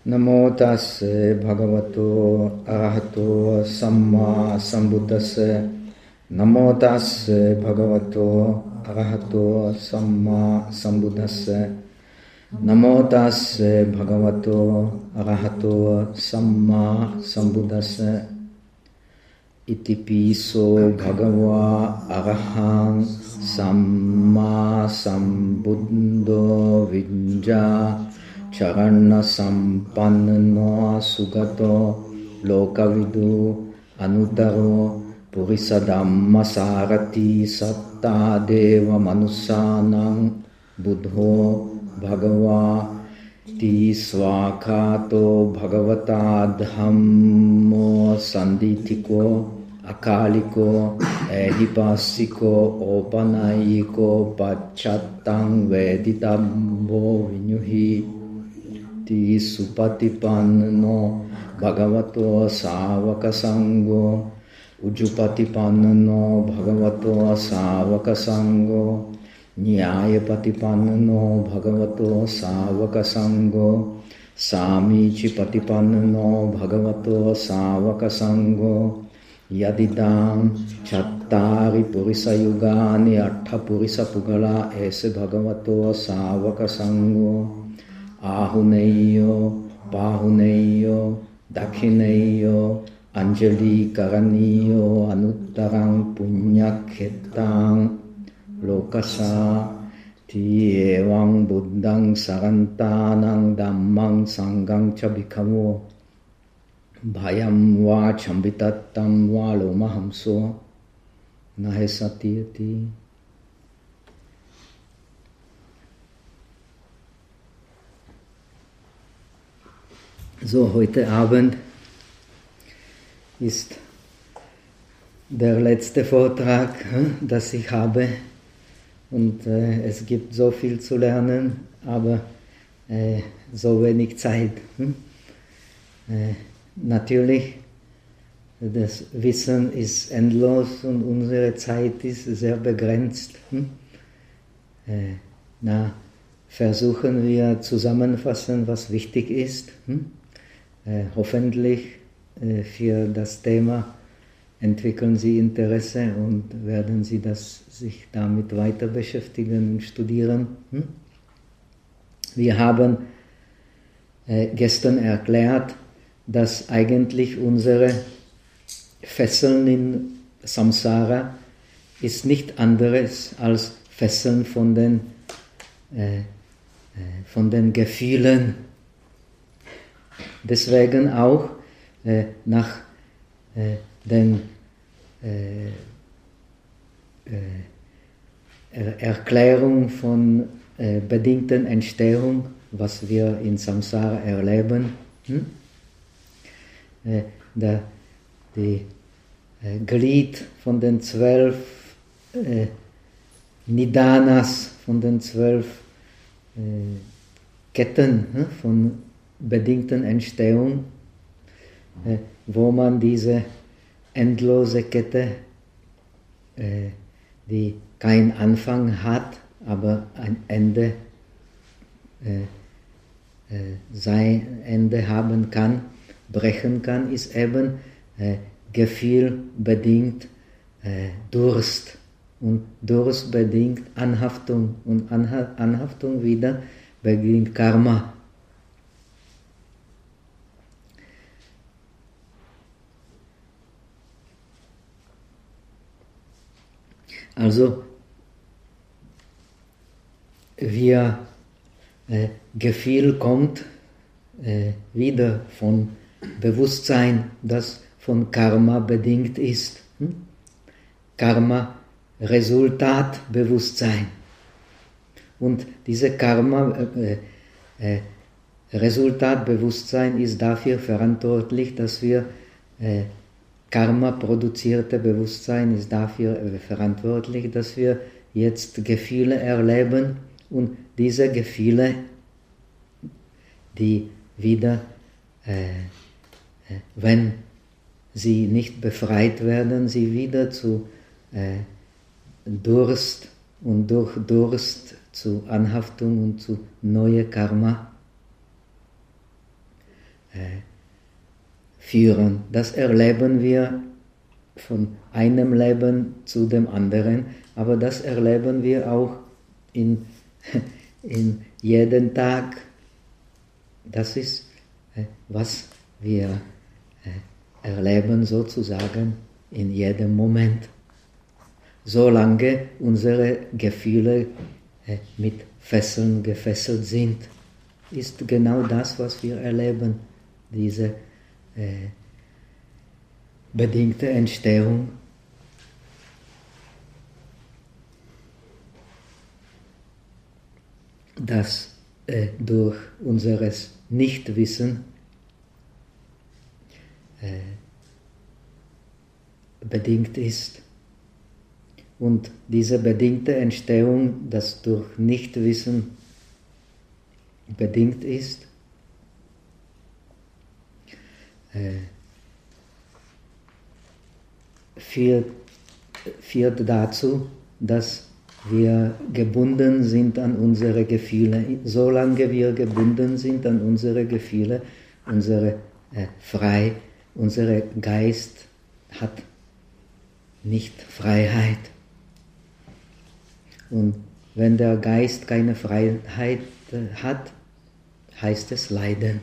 Namo tasse bhagavato arahato samma sambuddhassa. Namo tasse bhagavato arahato samma sambuddhassa. Namo tasse bhagavato arahato samma sambuddhassa. Iti piso bhagava arahang samma sambuddho vijja charana sampanno sugato lokavidu anutaro purisadhamma sarati satta deva manusanang buddho bhagava ti swakato bhagavata dhammo sanditiko akaliko ehipasiko opanayiko pachattang veditambo vinyuhi ti supatipanno bhagavato savaka sangho ujupatipanno bhagavato savaka sangho nyayapatipanno bhagavato savaka sangho samicipatipanno bhagavato savaka sangho yadidam chattari purisa yugani atta purisa pugala ese bhagavato savaka sangho ahuneyo pahuneyo dakhineyo anjali karaniyo anuttarang punyakhetang lokasa ti evang buddhang sarantanang dhammang sanghang cha bhikkhavo bhayam va chambitattam va lomahamso nahe satiyati. So, heute Abend ist der letzte Vortrag, das ich habe, und es gibt so viel zu lernen, aber so wenig Zeit. Natürlich, das Wissen ist endlos und unsere Zeit ist sehr begrenzt. Versuchen wir zusammenfassen, was wichtig ist. Hoffentlich für das Thema entwickeln Sie Interesse und werden Sie sich damit weiter beschäftigen und studieren. Wir haben gestern erklärt, dass eigentlich unsere Fesseln in Samsara ist nicht anderes als Fesseln von den Gefühlen. Deswegen auch nach den Erklärung von bedingten Entstehung, was wir in Samsara erleben, die Glied von den 12 Nidanas, von den 12 Ketten von bedingten Entstehung, wo man diese endlose Kette, die keinen Anfang hat, aber ein Ende, sein Ende haben kann, brechen kann, ist eben gefühlbedingt Durst. Und Durst bedingt Anhaftung und Anhaftung wieder bedingt Karma. Also Gefühl kommt wieder von Bewusstsein, das von Karma bedingt ist. Karma Resultatbewusstsein. Und diese Karma Resultatbewusstsein ist dafür verantwortlich, dass wir Karma-produzierte Bewusstsein ist dafür verantwortlich, dass wir jetzt Gefühle erleben und diese Gefühle, die wieder, wenn sie nicht befreit werden, sie wieder zu Durst und durch Durst zu Anhaftung und zu neue Karma. führen. Das erleben wir von einem Leben zu dem anderen, aber das erleben wir auch in jeden Tag. Das ist, was wir erleben sozusagen in jedem Moment. Solange unsere Gefühle mit Fesseln gefesselt sind, ist genau das, was wir erleben, diese bedingte Entstehung. Das durch unseres Nichtwissen bedingt ist. Und diese bedingte Entstehung, das durch Nichtwissen bedingt ist, führt dazu, dass wir gebunden sind an unsere Gefühle. Solange wir gebunden sind an unsere Gefühle, unser Geist hat nicht Freiheit. Und wenn der Geist keine Freiheit hat, heißt es Leiden.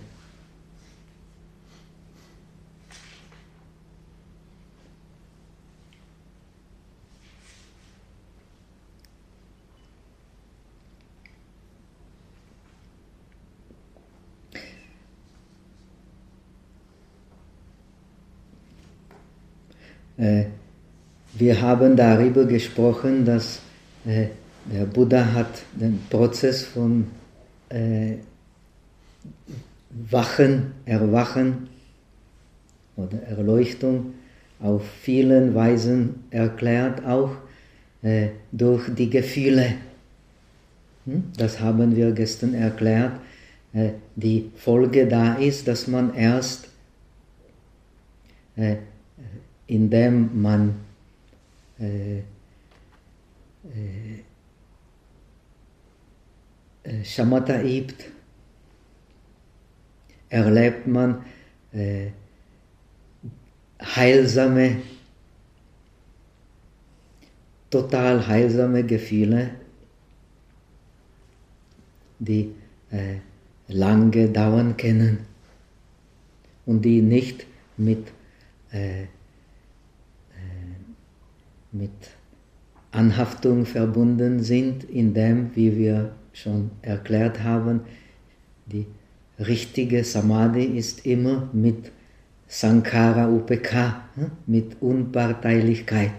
Wir haben darüber gesprochen, dass der Buddha hat den Prozess von Erwachen oder Erleuchtung auf vielen Weisen erklärt, auch durch die Gefühle. Das haben wir gestern erklärt. Die Folge da ist, dass man erst indem man Shamatha übt, erlebt man total heilsame Gefühle, die lange dauern können und die nicht mit Anhaftung verbunden sind, indem, wie wir schon erklärt haben, die richtige Samadhi ist immer mit Sankhara Upekkha, mit Unparteilichkeit.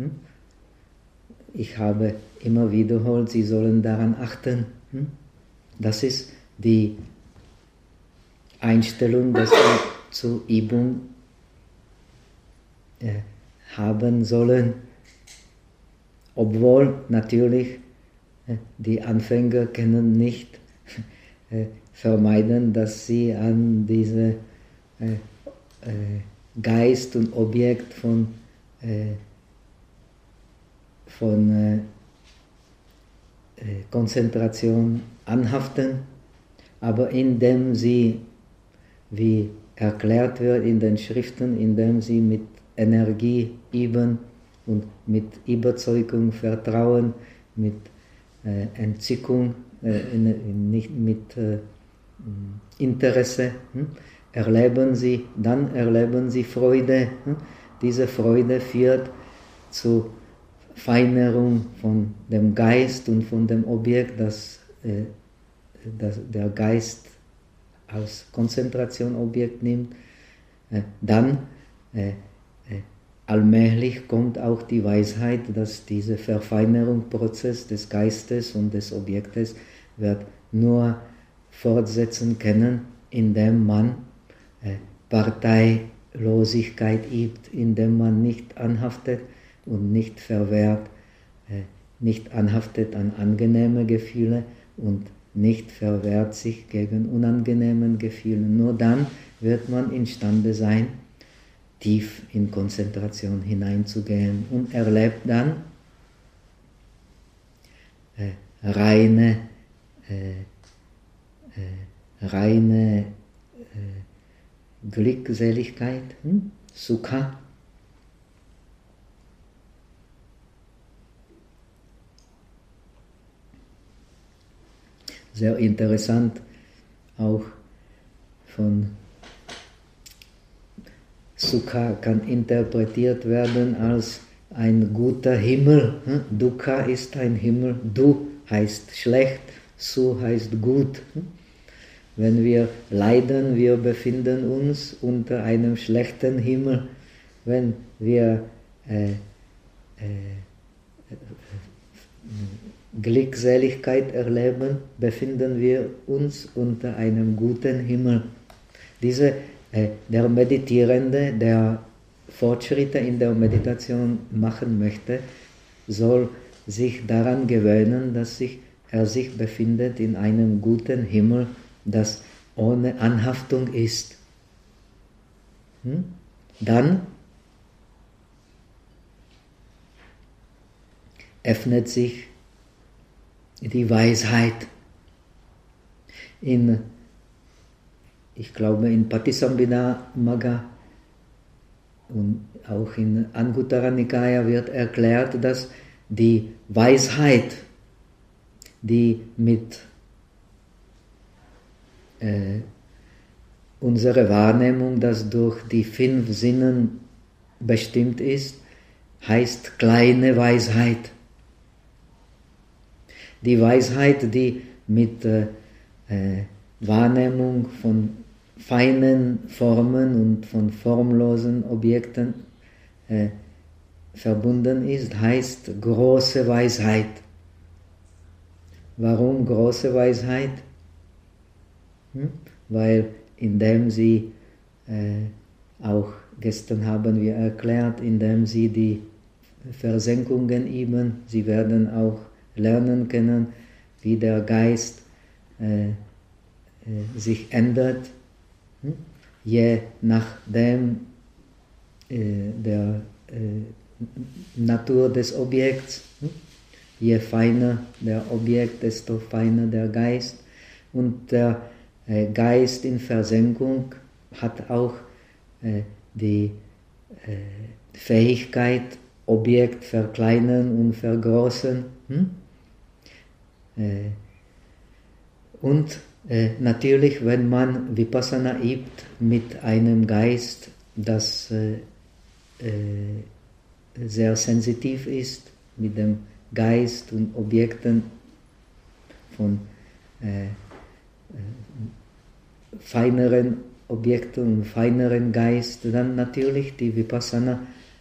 Ich habe immer wiederholt, Sie sollen daran achten. Das ist die Einstellung, dass wir zur Übung haben sollen. Obwohl natürlich die Anfänger können nicht vermeiden, dass sie an diese Geist und Objekt von Konzentration anhaften, aber indem sie, wie erklärt wird in den Schriften, indem sie mit Energie üben und mit Überzeugung, Vertrauen, mit Entzückung, nicht mit Interesse, erleben sie Freude. Diese Freude führt zur Feinerung von dem Geist und von dem Objekt, das der Geist als Konzentrationobjekt nimmt. Dann allmählich kommt auch die Weisheit, dass dieser Verfeinerungsprozess des Geistes und des Objektes wird nur fortsetzen können, indem man Parteilosigkeit übt, indem man nicht anhaftet und nicht verwehrt, nicht anhaftet an angenehme Gefühle und nicht verwehrt sich gegen unangenehme Gefühle. Nur dann wird man imstande sein, tief in Konzentration hineinzugehen und erlebt dann reine Glückseligkeit, Sukha. Sehr interessant, auch von Sukha kann interpretiert werden als ein guter Himmel. Dukkha ist ein Himmel, Du heißt schlecht, Su heißt gut. Wenn wir leiden, wir befinden uns unter einem schlechten Himmel. Wenn wir Glückseligkeit erleben, befinden wir uns unter einem guten Himmel. Der Meditierende, der Fortschritte in der Meditation machen möchte, soll sich daran gewöhnen, dass er sich befindet in einem guten Himmel, das ohne Anhaftung ist. Dann öffnet sich die Weisheit. Ich glaube, in Patisambhida Magga und auch in Anguttara Nikaya wird erklärt, dass die Weisheit, die mit unserer Wahrnehmung, das durch die 5 Sinnen bestimmt ist, heißt kleine Weisheit. Die Weisheit, die mit Wahrnehmung von feinen Formen und von formlosen Objekten verbunden ist, heißt große Weisheit. Warum große Weisheit? Weil indem sie, auch gestern haben wir erklärt, indem sie die Versenkungen üben, sie werden auch lernen können, wie der Geist sich ändert, je nachdem der Natur des Objekts. Je feiner der Objekt, desto feiner der Geist. Und der Geist in Versenkung hat auch die Fähigkeit, Objekt verkleinern und vergrößern. Und natürlich, wenn man Vipassana übt mit einem Geist, das sehr sensitiv ist, mit dem Geist und Objekten von feineren Objekten und feineren Geist, dann natürlich die Vipassana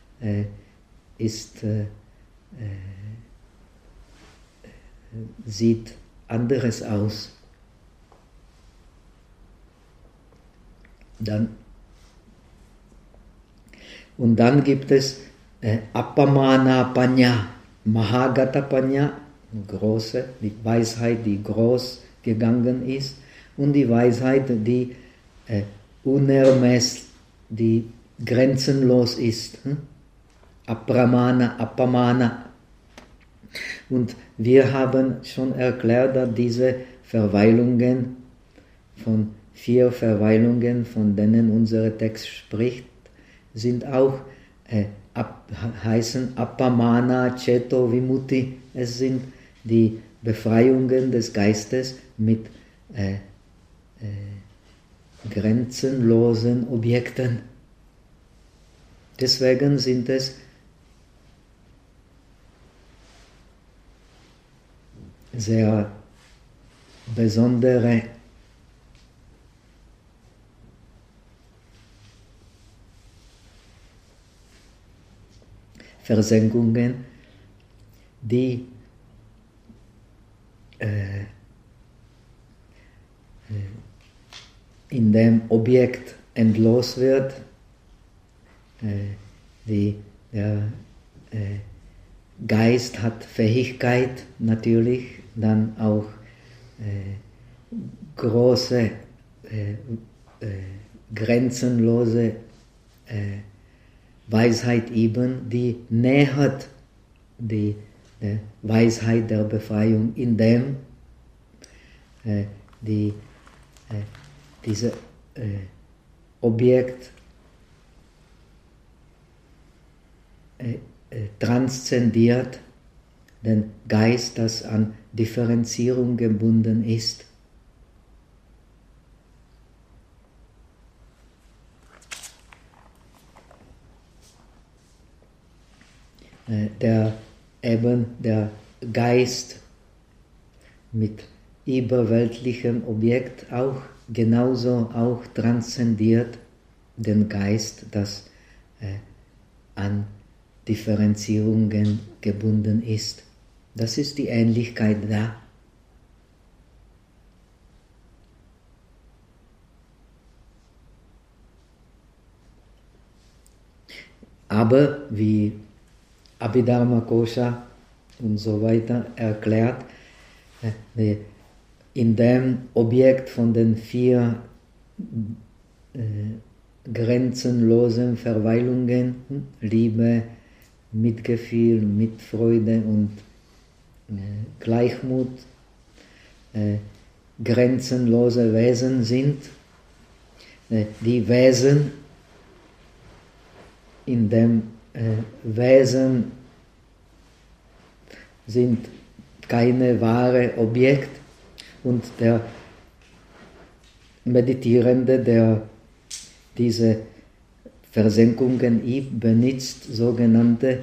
sieht anderes aus. Und dann gibt es Appamana Panya, Mahagata Panya, große, die Weisheit, die groß gegangen ist, und die Weisheit, die unermesslich, die grenzenlos ist. Apramana, Appamana. Und wir haben schon erklärt, dass diese Verweilungen, von 4 Verweilungen, von denen unser Text spricht, sind auch heißen Appamana, Ceto, Vimutti. Es sind die Befreiungen des Geistes mit grenzenlosen Objekten. Deswegen sind es sehr besondere Versenkungen, die in dem Objekt entlos wird. Der Geist hat Fähigkeit, natürlich dann auch große, grenzenlose Weisheit üben, die nähert die Weisheit der Befreiung, indem diese Objekt transzendiert den Geist, das an Differenzierung gebunden ist. Der Geist mit überweltlichem Objekt auch genauso auch transzendiert den Geist, das an Differenzierungen gebunden ist. Das ist die Ähnlichkeit da. Aber wie Abhidharma Kosha und so weiter erklärt, in dem Objekt von den 4 grenzenlosen Verweilungen, Liebe, Mitgefühl, Mitfreude und Gleichmut, grenzenlose Wesen sind, die Wesen in dem Wesen sind keine wahre Objekt und der Meditierende, der diese Versenkungen benutzt, sogenannte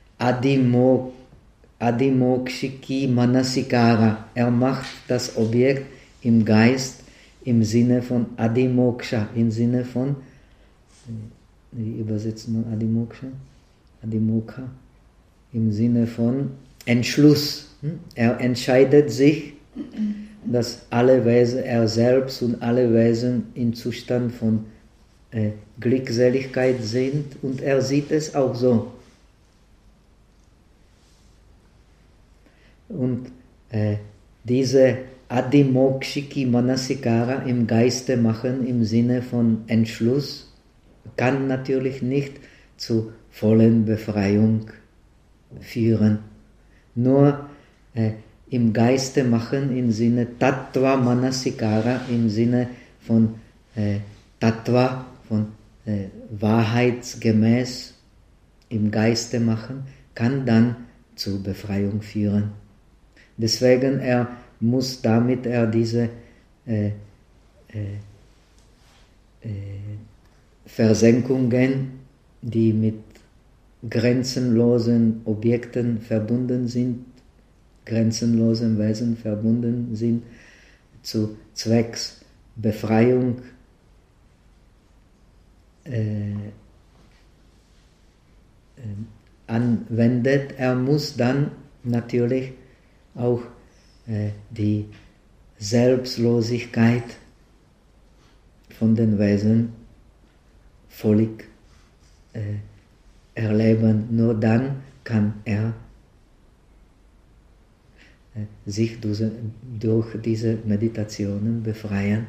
Adimokshiki Manasikara. Er macht das Objekt im Geist im Sinne von Adimoksha, im Sinne von, wie übersetzen wir Adimoksha? Adimokha, im Sinne von Entschluss. Er entscheidet sich, dass alle Wesen, er selbst und alle Wesen im Zustand von Glückseligkeit sind und er sieht es auch so. Und diese Adimokshiki Manasikara im Geiste machen im Sinne von Entschluss kann natürlich nicht zu vollen Befreiung führen. Nur im Geiste machen im Sinne Tattva Manasikara, im Sinne von Tattva, von wahrheitsgemäß im Geiste machen, kann dann zur Befreiung führen. Deswegen muss damit diese Versenkungen, die mit grenzenlosen Objekten verbunden sind, grenzenlosen Wesen verbunden sind, zu zwecks Befreiung anwendet. Er muss dann natürlich auch die Selbstlosigkeit von den Wesen völlig erleben. Nur dann kann er sich durch diese Meditationen befreien.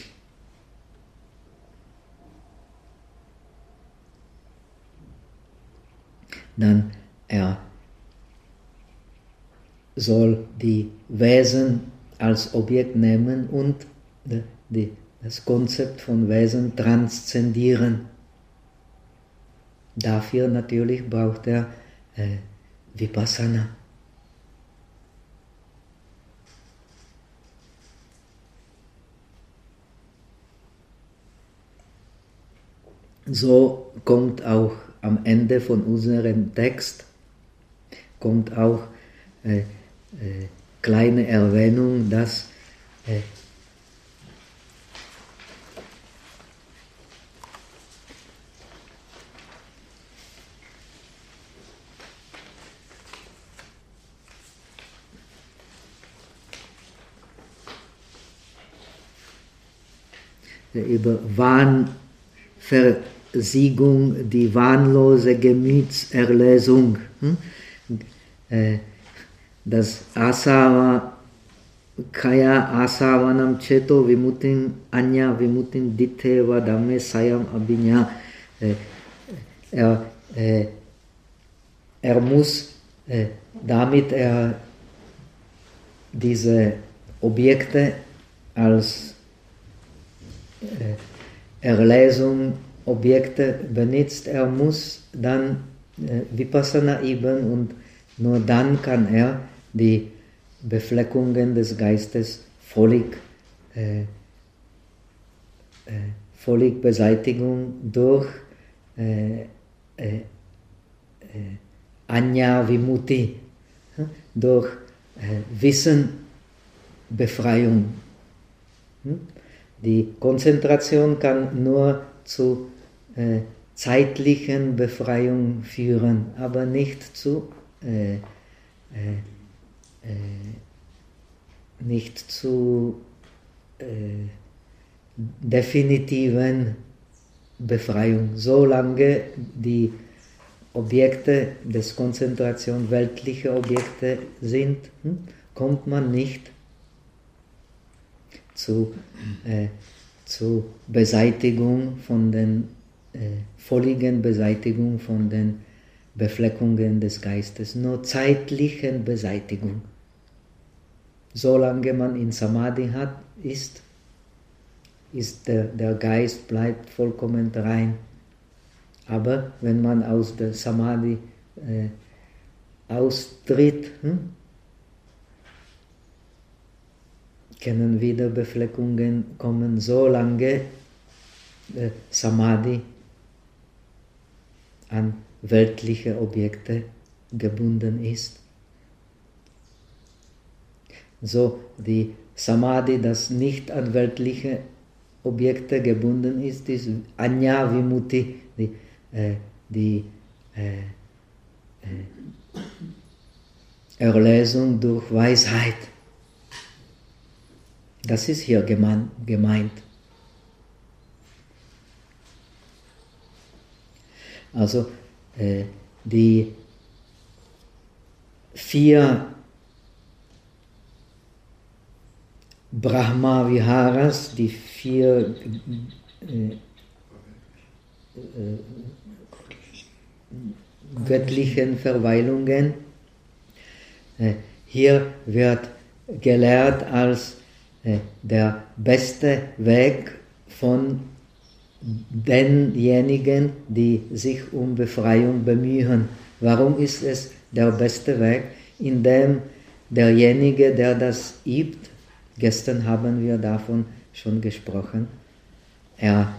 Dann er soll die Wesen als Objekt nehmen und das Konzept von Wesen transzendieren. Dafür natürlich braucht er Vipassana. So kommt auch am Ende von unserem Text kommt auch kleine Erwähnung, dass über Wahnversiegung, die wahnlose Gemütserlösung, das Asava, Kaya Asavanam Cheto Vimutin Anya Vimutin Ditteva Dhamme Sayam Abhinya. Er muss, damit er diese Objekte als Erlesung Objekte benutzt, er muss dann Vipassana üben und nur dann kann er die Befleckungen des Geistes völlig Beseitigung durch Anya Vimutti, durch Wissenbefreiung. Die Konzentration kann nur zu zeitlichen Befreiung führen, aber nicht zu definitiven Befreiung. Solange die Objekte des Konzentration weltliche Objekte sind, kommt man nicht zu Beseitigung von den völligen Beseitigung von den Befleckungen des Geistes, nur zeitlichen Beseitigung. Solange man in Samadhi ist der Geist bleibt vollkommen rein. Aber wenn man aus der Samadhi austritt, können wieder Befleckungen kommen, solange Samadhi an weltliche Objekte gebunden ist. So die Samadhi, das nicht an weltliche Objekte gebunden ist, ist Anya Vimutti, die Erlösung durch Weisheit. Das ist hier gemeint. Also die 4 Brahma-Viharas, die 4 göttlichen Verweilungen, hier wird gelehrt als der beste Weg von denjenigen, die sich um Befreiung bemühen. Warum ist es der beste Weg? Indem derjenige, der das übt, gestern haben wir davon schon gesprochen, er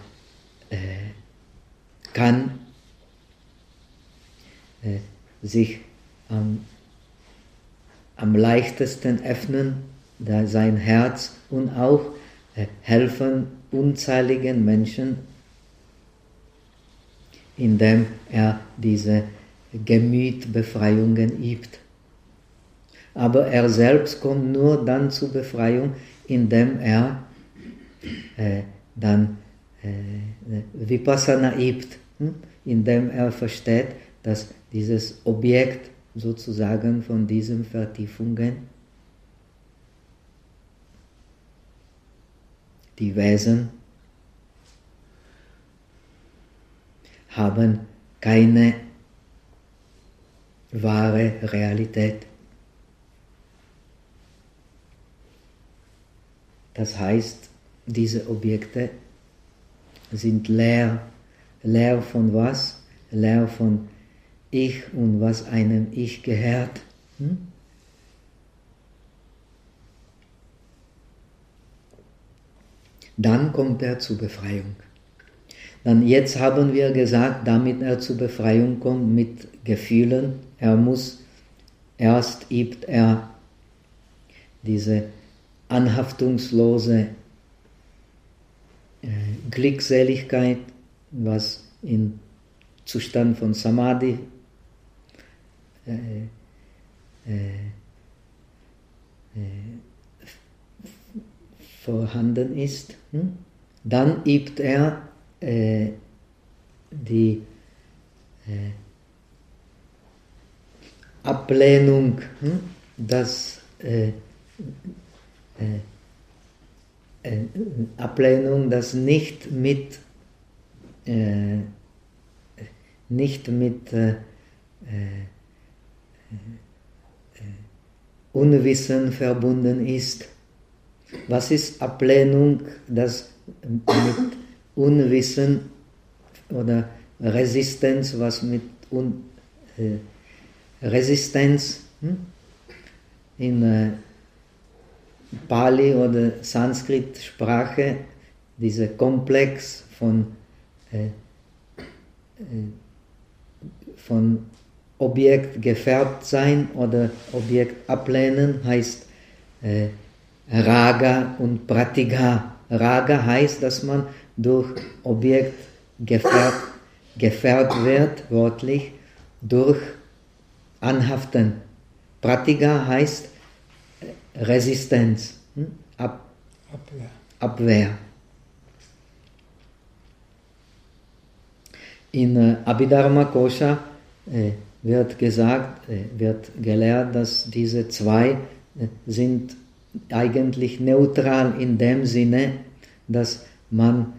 kann sich am leichtesten öffnen, sein Herz und auch helfen unzähligen Menschen, indem er diese Gemütbefreiungen übt. Aber er selbst kommt nur dann zur Befreiung, indem er dann Vipassana übt, indem er versteht, dass dieses Objekt sozusagen von diesen Vertiefungen, die Wesen, haben keine wahre Realität. Das heißt, diese Objekte sind leer. Leer von was? Leer von Ich und was einem Ich gehört. Dann kommt er zur Befreiung. Dann jetzt haben wir gesagt, damit er zur Befreiung kommt mit Gefühlen, erst übt er diese anhaftungslose Glückseligkeit, was im Zustand von Samadhi vorhanden ist. Dann übt er die Ablehnung, Ablehnung, das nicht mit Unwissen verbunden ist. Was ist Ablehnung, das mit Unwissen oder Resistenz, was mit Resistenz in Pali oder Sanskrit-Sprache, dieser Komplex von Objekt gefärbt sein oder Objekt ablehnen, heißt Raga und Pratiga. Raga heißt, dass man durch Objekt gefärbt wird, wörtlich, durch Anhaften. Pratiga heißt Resistenz, Abwehr. In Abhidharma Kosha wird gelehrt, dass diese zwei sind eigentlich neutral in dem Sinne, dass man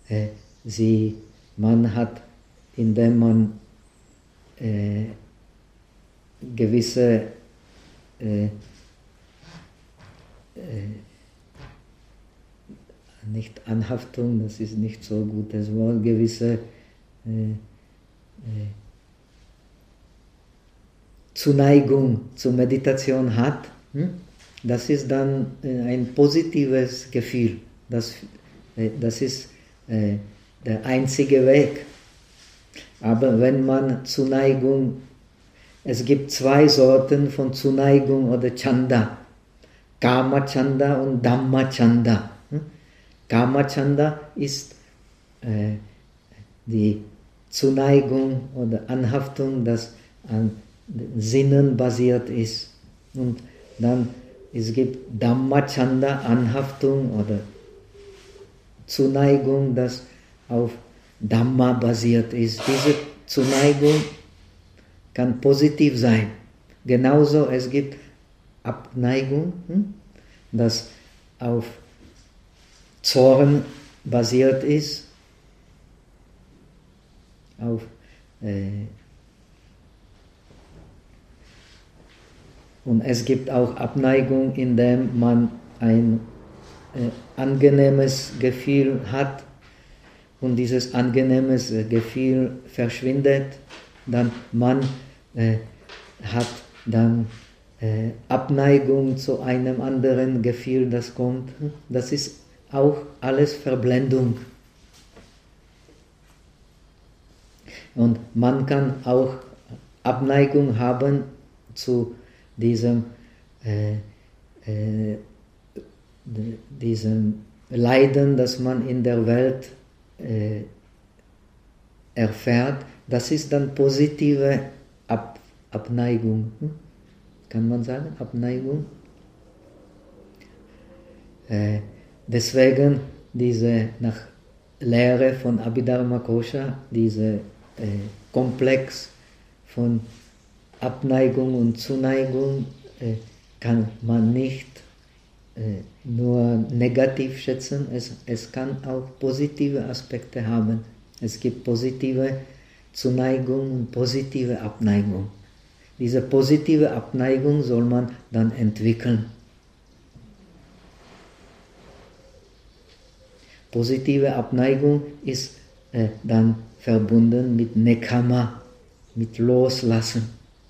hat, indem man gewisse nicht Anhaftung, das ist nicht so ein gutes Wort, gewisse Zuneigung zur Meditation hat, das ist dann ein positives Gefühl. Das ist der einzige Weg. Aber wenn man Zuneigung, es gibt zwei Sorten von Zuneigung oder Chanda, Kama Chanda und Dhamma Chanda. Kama Chanda ist die Zuneigung oder Anhaftung, das an Sinnen basiert ist. Und dann es gibt Dhamma Chanda, Anhaftung oder Zuneigung, das auf Dhamma basiert ist. Diese Zuneigung kann positiv sein. Genauso es gibt Abneigung, das auf Zorn basiert ist, auf und es gibt auch Abneigung, indem man ein angenehmes Gefühl hat und dieses angenehmes Gefühl verschwindet, dann man hat dann Abneigung zu einem anderen Gefühl, das kommt. Das ist auch alles Verblendung. Und man kann auch Abneigung haben zu diesem Leiden, das man in der Welt erfährt. Das ist dann positive Abneigung. Kann man sagen? Abneigung. Deswegen diese nach Lehre von Abhidharma Kosha, diese Komplex von Abneigung und Zuneigung kann man nicht nur negativ schätzen, es kann auch positive Aspekte haben. Es gibt positive Zuneigung und positive Abneigung. Diese positive Abneigung soll man dann entwickeln. Positive Abneigung ist dann verbunden mit Nekama, mit Loslassen.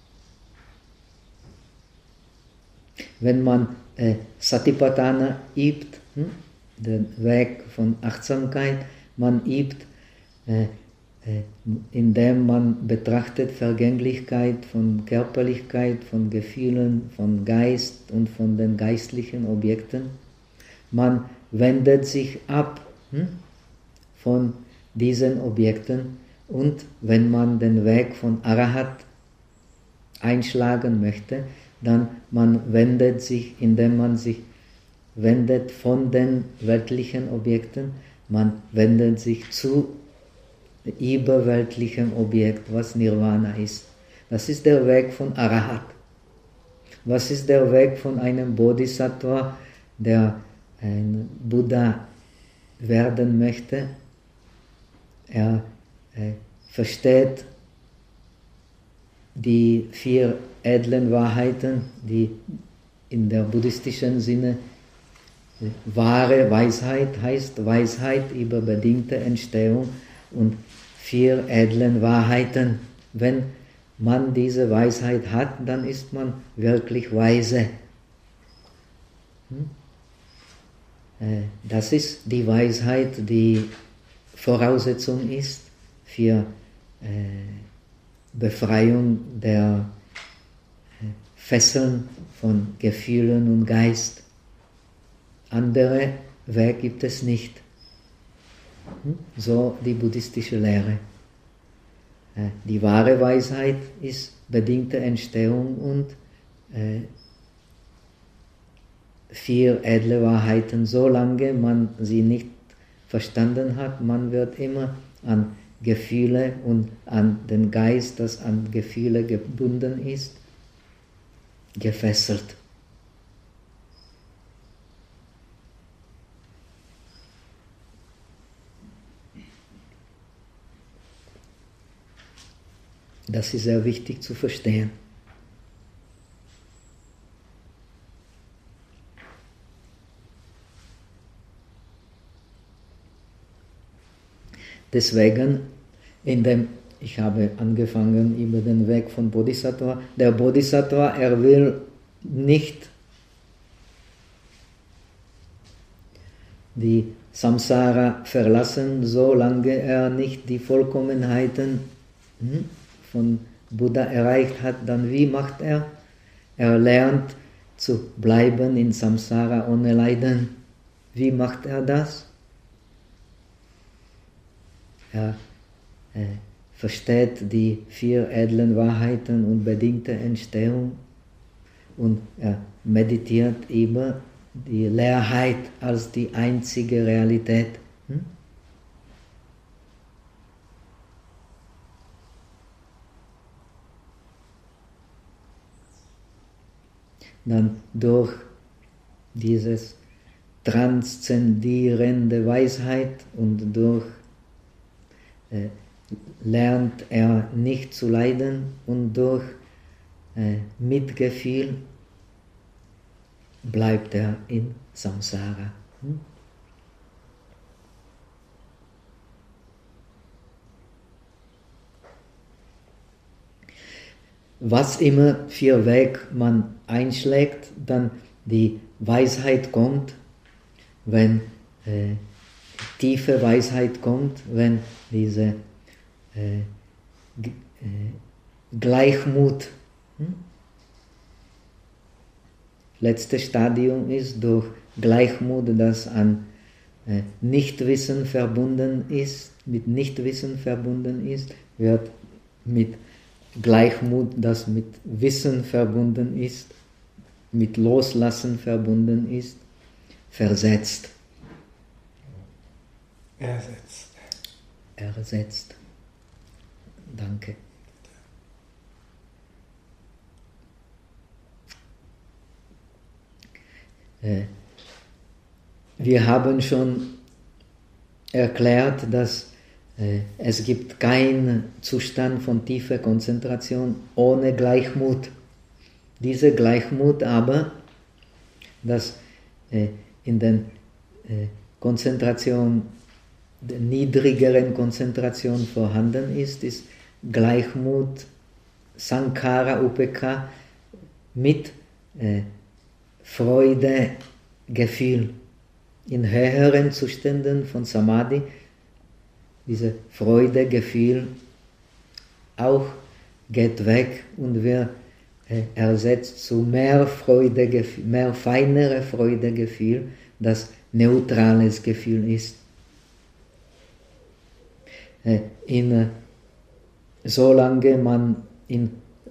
Wenn man Satipatthana übt, den Weg von Achtsamkeit, man übt, indem man betrachtet Vergänglichkeit von Körperlichkeit, von Gefühlen, von Geist und von den geistlichen Objekten. Man wendet sich ab von diesen Objekten und wenn man den Weg von Arahat einschlagen möchte, dann man wendet sich, indem man sich wendet von den weltlichen Objekten, man wendet sich zu überweltlichem Objekt, was Nirvana ist. Das ist der Weg von Arahat. Was ist der Weg von einem Bodhisattva, der ein Buddha werden möchte? Er versteht die 4 edlen Wahrheiten, die in der buddhistischen Sinne Wahre Weisheit heißt Weisheit über bedingte Entstehung und 4 edlen Wahrheiten. Wenn man diese Weisheit hat, dann ist man wirklich weise. Das ist die Weisheit, die Voraussetzung ist für Befreiung der Fesseln von Gefühlen und Geist. Andere Weg gibt es nicht. So die buddhistische Lehre. Die wahre Weisheit ist bedingte Entstehung und 4 edle Wahrheiten. Solange man sie nicht verstanden hat, man wird immer an Gefühle und an den Geist, das an Gefühle gebunden ist, gefesselt. Das ist sehr wichtig zu verstehen. Deswegen, ich habe angefangen über den Weg von Bodhisattva. Der Bodhisattva, er will nicht die Samsara verlassen, solange er nicht die Vollkommenheiten von Buddha erreicht hat. Dann wie macht er? Er lernt zu bleiben in Samsara ohne Leiden. Wie macht er das? Er versteht die 4 edlen Wahrheiten und bedingte Entstehung und er meditiert über die Leerheit als die einzige Realität. Dann durch dieses transzendierende Weisheit und durch lernt er nicht zu leiden und durch Mitgefühl bleibt er in Samsara. Was immer für Weg man einschlägt, dann die Weisheit kommt, wenn tiefe Weisheit kommt, wenn diese Gleichmut letztes Stadium ist, durch Gleichmut, das an Nichtwissen verbunden ist, mit Nichtwissen verbunden ist, wird mit Gleichmut, das mit Wissen verbunden ist, mit Loslassen verbunden ist, versetzt. Ersetzt. Danke. Wir haben schon erklärt, dass es gibt keinen Zustand von tiefer Konzentration ohne Gleichmut. Diese Gleichmut aber, das in den Konzentration, der niedrigeren Konzentration vorhanden ist, ist Gleichmut, Sankhara, Upekkha mit Freude, Gefühl. In höheren Zuständen von Samadhi, diese Freude, Gefühl auch geht weg und wird ersetzt zu mehr Freude, mehr feinere Freudegefühl, das neutrales Gefühl ist. Solange man in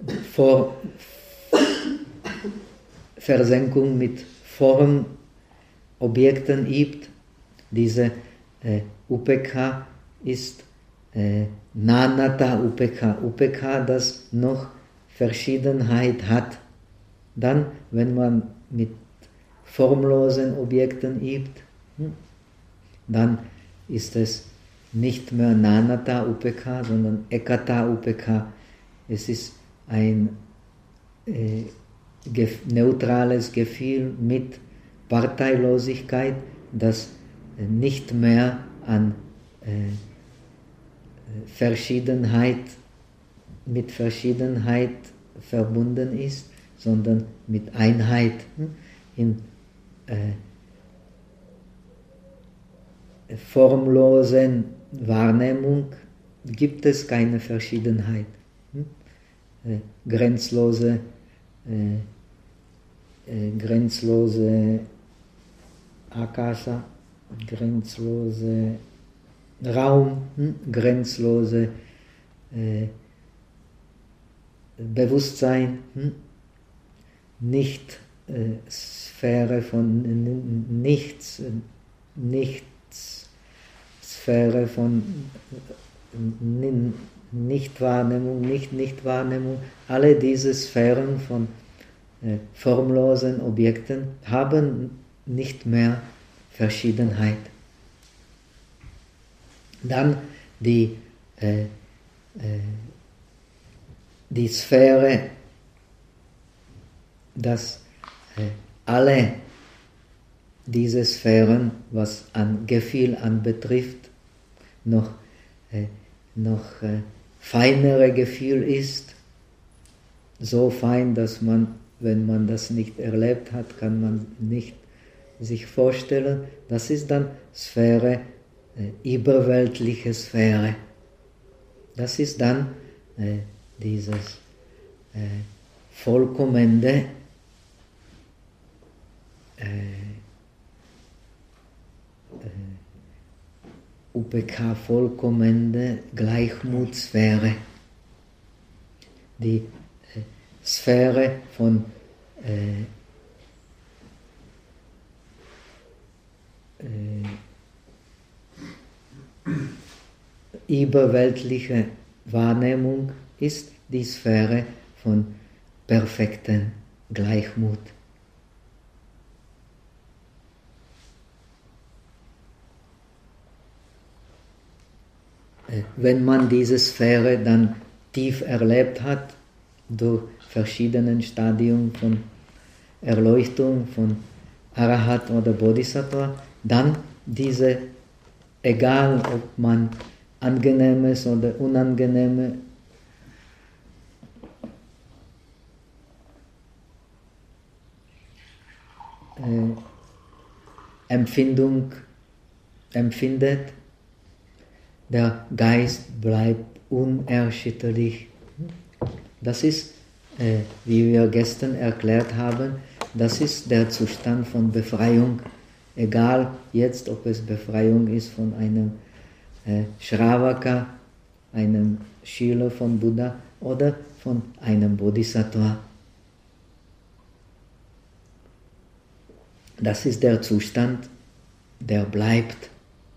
Versenkung mit Formobjekten übt, diese Upekkha ist Nanata Upekkha, Upekkha, das noch Verschiedenheit hat. Dann, wenn man mit formlosen Objekten übt, dann ist es nicht mehr Nanata Upekkha, sondern Ekata Upekkha. Es ist ein neutrales Gefühl mit Parteilosigkeit, das nicht mehr an mit Verschiedenheit verbunden ist, sondern mit Einheit. In formlosen Wahrnehmung gibt es keine Verschiedenheit. Grenzlose Akasha, grenzlose Raum, grenzlose Bewusstsein, nicht Sphäre von nichts, Sphäre von Nichtwahrnehmung, Nichtwahrnehmung, alle diese Sphären von formlosen Objekten haben nicht mehr Verschiedenheit. Dann die Sphäre, dass alle diese Sphären, was an Gefühl anbetrifft, noch feinere Gefühl ist, so fein, dass man, wenn man das nicht erlebt hat, kann man nicht sich vorstellen. Das ist dann Sphäre, überweltliche Sphäre. Das ist dann dieses vollkommene UPK, vollkommene Gleichmutsphäre. Die Sphäre von überweltlicher Wahrnehmung ist die Sphäre von perfektem Gleichmut. Wenn man diese Sphäre dann tief erlebt hat, durch verschiedene Stadien von Erleuchtung, von Arahat oder Bodhisattva, dann diese, egal ob man angenehmes oder unangenehme Empfindung empfindet, der Geist bleibt unerschütterlich. Das ist, wie wir gestern erklärt haben, das ist der Zustand von Befreiung. Egal jetzt, ob es Befreiung ist von einem Shravaka, einem Schüler von Buddha oder von einem Bodhisattva. Das ist der Zustand, der bleibt.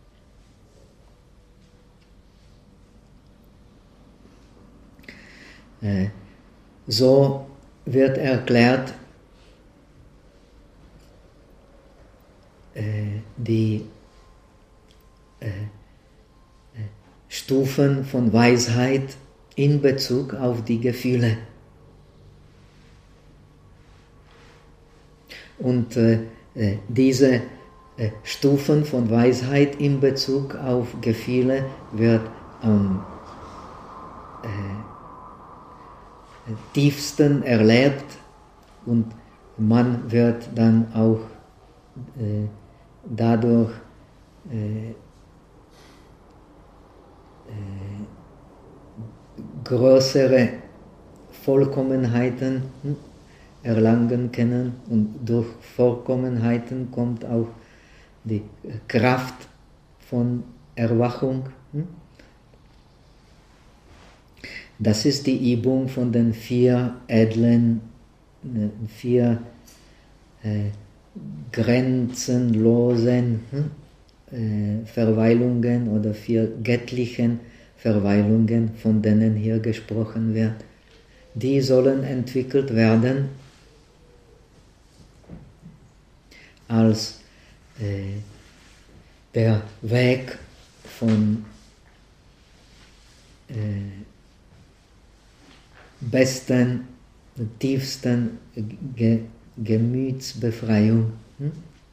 So wird erklärt, die Stufen von Weisheit in Bezug auf die Gefühle. Und diese Stufen von Weisheit in Bezug auf Gefühle wird am tiefsten erlebt und man wird dann auch dadurch größere Vollkommenheiten erlangen können und durch Vollkommenheiten kommt auch die Kraft von Erwachung. Das ist die Übung von den 4 edlen, 4 grenzenlosen Verweilungen oder 4 göttlichen Verweilungen, von denen hier gesprochen wird. Die sollen entwickelt werden als der Weg von besten, tiefsten Gemütsbefreiung.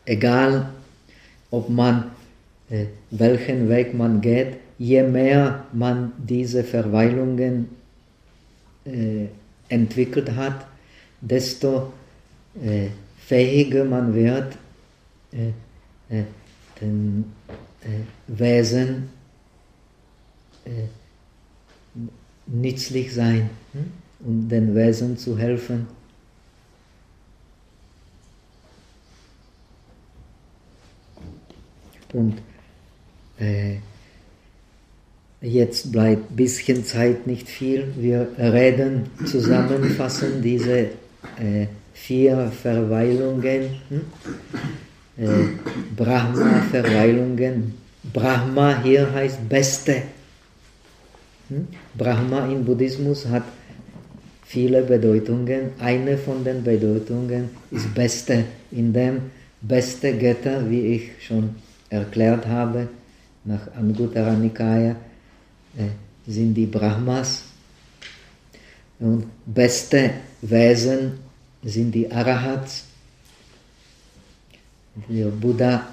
egal ob man, welchen Weg man geht, je mehr man diese Verweilungen entwickelt hat, desto fähiger man wird, den Wesen nützlich sein und den Wesen zu helfen. Und jetzt bleibt ein bisschen Zeit, nicht viel. Wir reden, zusammenfassen diese 4 Verweilungen, Brahma-Verweilungen. Brahma hier heißt Beste. Brahma im Buddhismus hat viele Bedeutungen. Eine von den Bedeutungen ist Beste, in dem beste Götter, wie ich schon erklärt habe, nach Anguttara Nikaya, sind die Brahmas. Und beste Wesen sind die Arahats. Der Buddha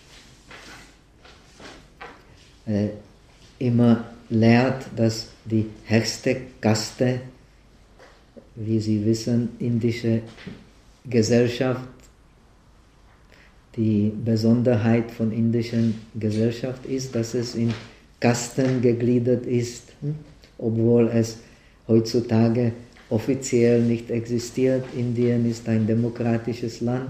immer lehrt, dass die höchste Kaste, wie Sie wissen, indische Gesellschaft, die Besonderheit von indischen Gesellschaft ist, dass es in Kasten gegliedert ist, obwohl es heutzutage offiziell nicht existiert. Indien ist ein demokratisches Land.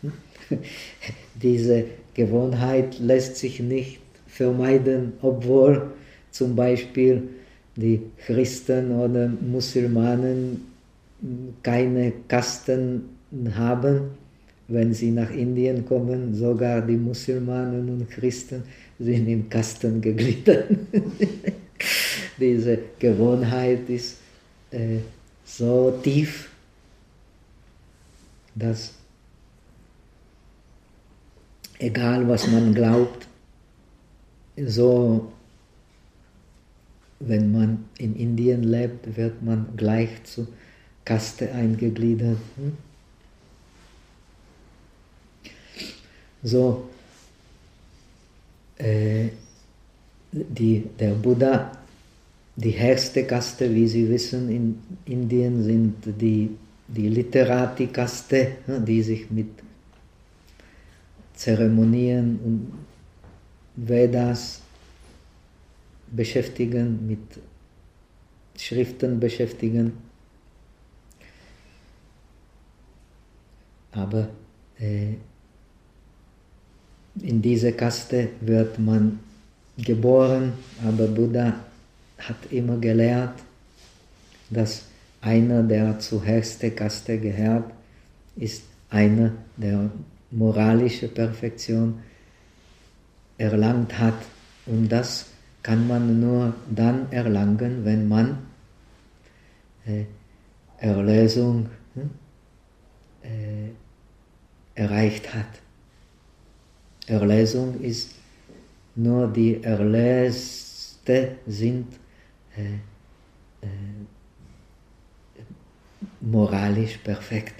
Diese Gewohnheit lässt sich nicht vermeiden, obwohl zum Beispiel die Christen oder Musulmanen keine Kasten haben. Wenn sie nach Indien kommen, sogar die Musulmanen und Christen sind in Kasten gegliedert. Diese Gewohnheit ist so tief, dass egal was man glaubt, so wenn man in Indien lebt, wird man gleich zur Kaste eingegliedert. So, der Buddha, die höchste Kaste, wie Sie wissen, in Indien sind die Literati-Kaste, die sich mit Zeremonien und Vedas beschäftigen, mit Schriften beschäftigen. Aber in diese Kaste wird man geboren, aber Buddha hat immer gelehrt, dass einer, der zur höchsten Kaste gehört, ist einer, der moralische Perfektion erlangt hat. Und das kann man nur dann erlangen, wenn man Erlösung erreicht hat. Erlösung ist nur die Erlöste sind moralisch perfekt.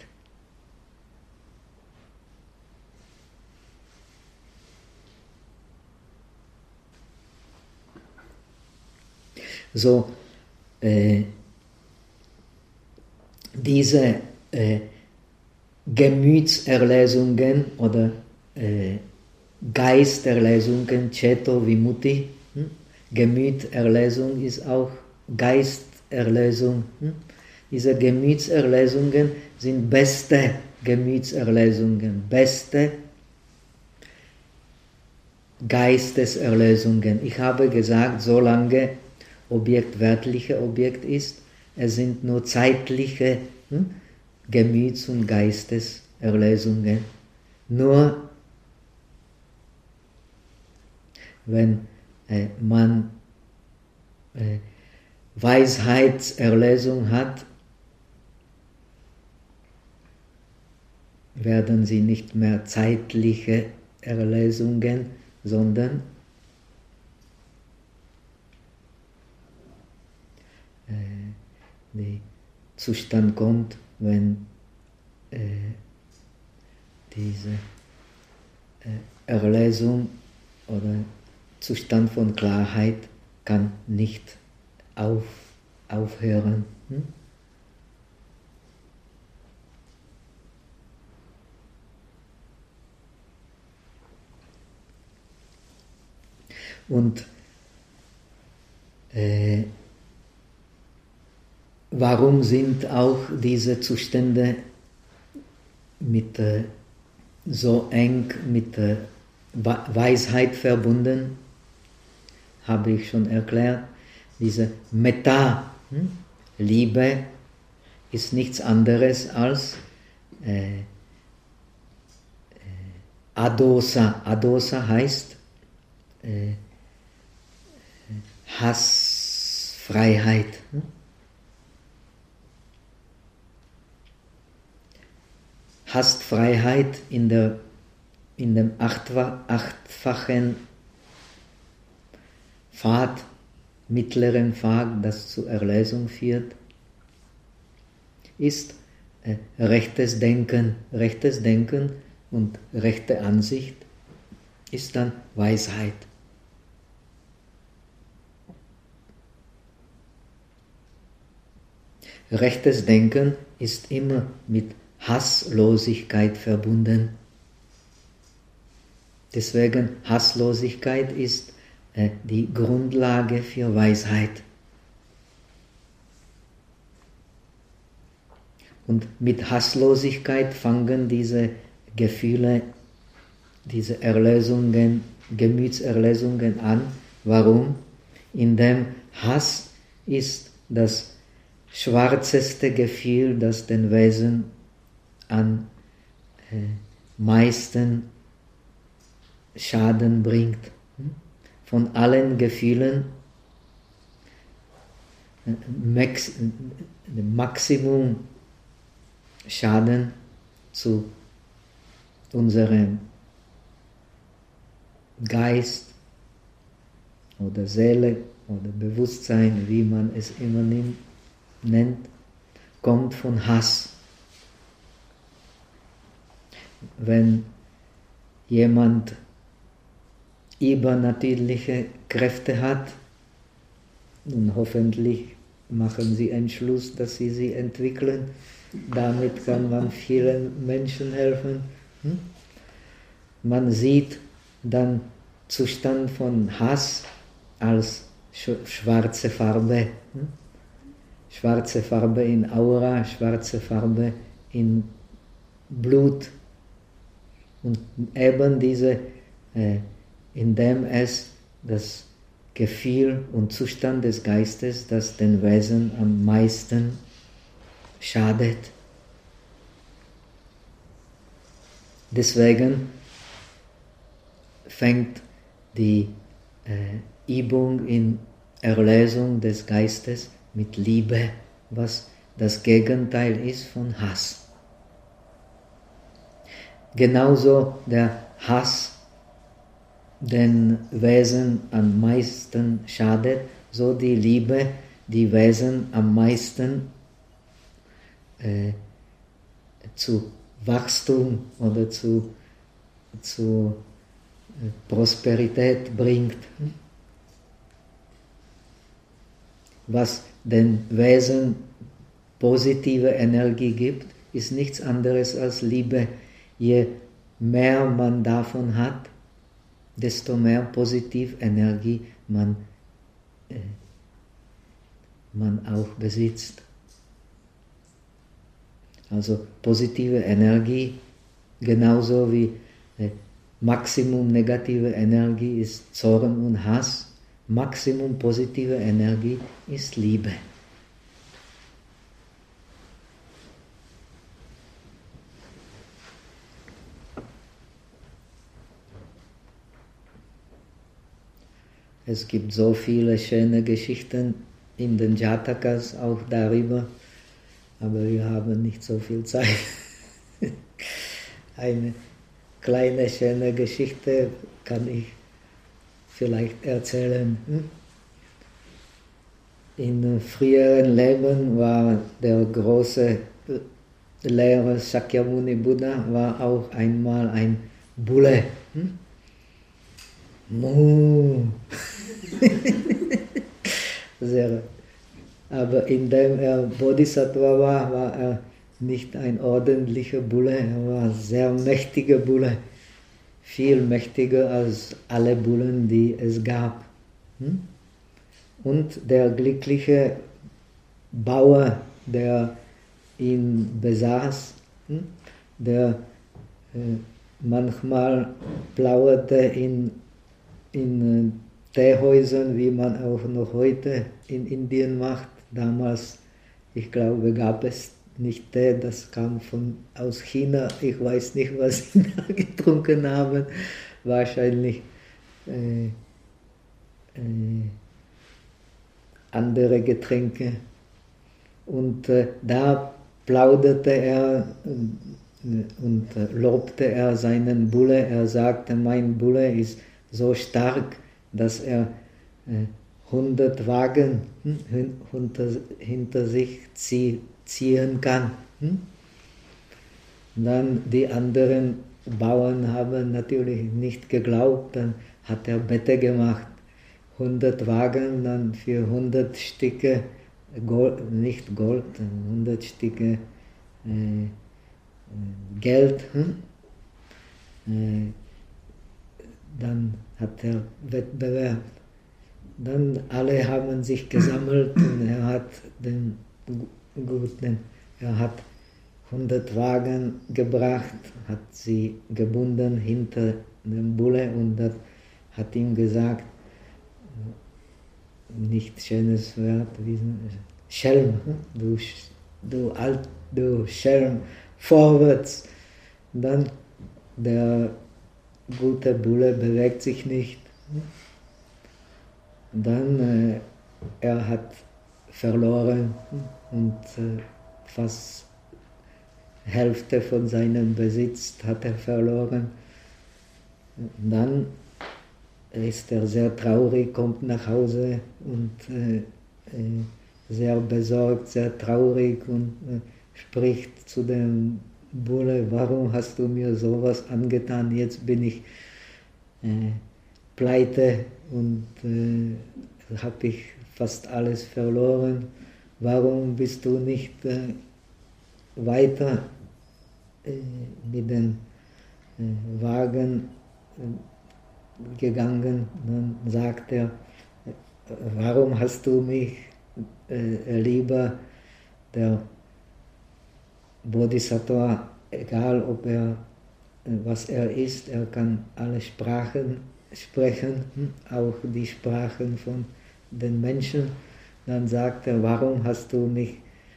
So, diese Gemütserlösungen oder Geisterlösungen, Ceto Vimutti, Gemütserlösung ist auch Geisterlösung. Diese Gemütserlösungen sind beste Gemütserlösungen, beste Geisteserlösungen. Ich habe gesagt, solange Objekt wörtliche Objekt ist, es sind nur zeitliche Gemüts- und Geisteserlösungen. Nur wenn man Weisheitserlösung hat, werden sie nicht mehr zeitliche Erlösungen, sondern der Zustand kommt, wenn diese Erlösung oder Zustand von Klarheit kann nicht aufhören. Und warum sind auch diese Zustände so eng mit Weisheit verbunden? Habe ich schon erklärt. Diese Metta, Liebe, ist nichts anderes als Adosa. Adosa heißt Hassfreiheit. Hassfreiheit in dem achtfachen Pfad, mittleren Pfad, das zur Erlösung führt, ist rechtes Denken. Rechtes Denken und rechte Ansicht ist dann Weisheit. Rechtes Denken ist immer mit Hasslosigkeit verbunden. Deswegen Hasslosigkeit ist die Grundlage für Weisheit. Und mit Hasslosigkeit fangen diese Gefühle, diese Erlösungen, Gemütserlösungen an. Warum? Indem Hass ist das schwarzeste Gefühl, das den Wesen am meisten Schaden bringt. Von allen Gefühlen Maximum Schaden zu unserem Geist oder Seele oder Bewusstsein, wie man es immer nennt, kommt von Hass. Wenn jemand übernatürliche Kräfte hat, und hoffentlich machen sie Entschluss, dass sie entwickeln, damit kann man vielen Menschen helfen. Man sieht dann Zustand von Hass als schwarze Farbe. Schwarze Farbe in Aura, schwarze Farbe in Blut. Und eben diese, indem es das Gefühl und Zustand des Geistes, das den Wesen am meisten schadet. Deswegen fängt die Übung in Erlösung des Geistes mit Liebe, was das Gegenteil ist von Hass. Genauso der Hass den Wesen am meisten schadet, so die Liebe die Wesen am meisten zu Wachstum oder zu Prosperität bringt. Was den Wesen positive Energie gibt, ist nichts anderes als Liebe. Je mehr man davon hat, desto mehr positive Energie man auch besitzt. Also positive Energie, genauso wie Maximum negative Energie ist Zorn und Hass, Maximum positive Energie ist Liebe. Es gibt so viele schöne Geschichten in den Jatakas auch darüber, aber wir haben nicht so viel Zeit. Eine kleine schöne Geschichte kann ich vielleicht erzählen. In früheren Leben war der große Lehrer Shakyamuni Buddha war auch einmal ein Bulle. Sehr. Aber indem er Bodhisattva war, war er nicht ein ordentlicher Bulle, er war ein sehr mächtiger Bulle. Viel mächtiger als alle Bullen, die es gab. Und der glückliche Bauer, der ihn besaß, der manchmal plauderte in Teehäusern, wie man auch noch heute in Indien macht. Damals, ich glaube, gab es nicht Tee, das kam aus China. Ich weiß nicht, was sie da getrunken haben. Wahrscheinlich andere Getränke. Und da plauderte er und lobte er seinen Bulle. Er sagte, mein Bulle ist so stark, dass er 100 Wagen hinter sich ziehen kann. Dann die anderen Bauern haben natürlich nicht geglaubt, dann hat er Wette gemacht. 100 Wagen, dann für 100 Stücke Gold, nicht Gold, 100 Stücke Geld. Dann hat er Wettbewerb. Dann alle haben sich gesammelt und er hat den Guten, er hat 100 Wagen gebracht, hat sie gebunden hinter dem Bulle und hat ihm gesagt, nicht schönes Wort, wie Schelm, du Schelm, vorwärts. Dann der gute Bulle bewegt sich nicht. Dann er hat verloren und fast Hälfte von seinem Besitz hat er verloren. Dann ist er sehr traurig, kommt nach Hause und sehr besorgt, sehr traurig und spricht zu dem Bulle, warum hast du mir sowas angetan, jetzt bin ich pleite und habe ich fast alles verloren, warum bist du nicht weiter mit den Wagen gegangen? Dann sagt er, warum hast du mich lieber, der Bodhisattva, egal ob was er ist, er kann alle Sprachen sprechen, auch die Sprachen von den Menschen. Dann sagt er, warum hast du mich,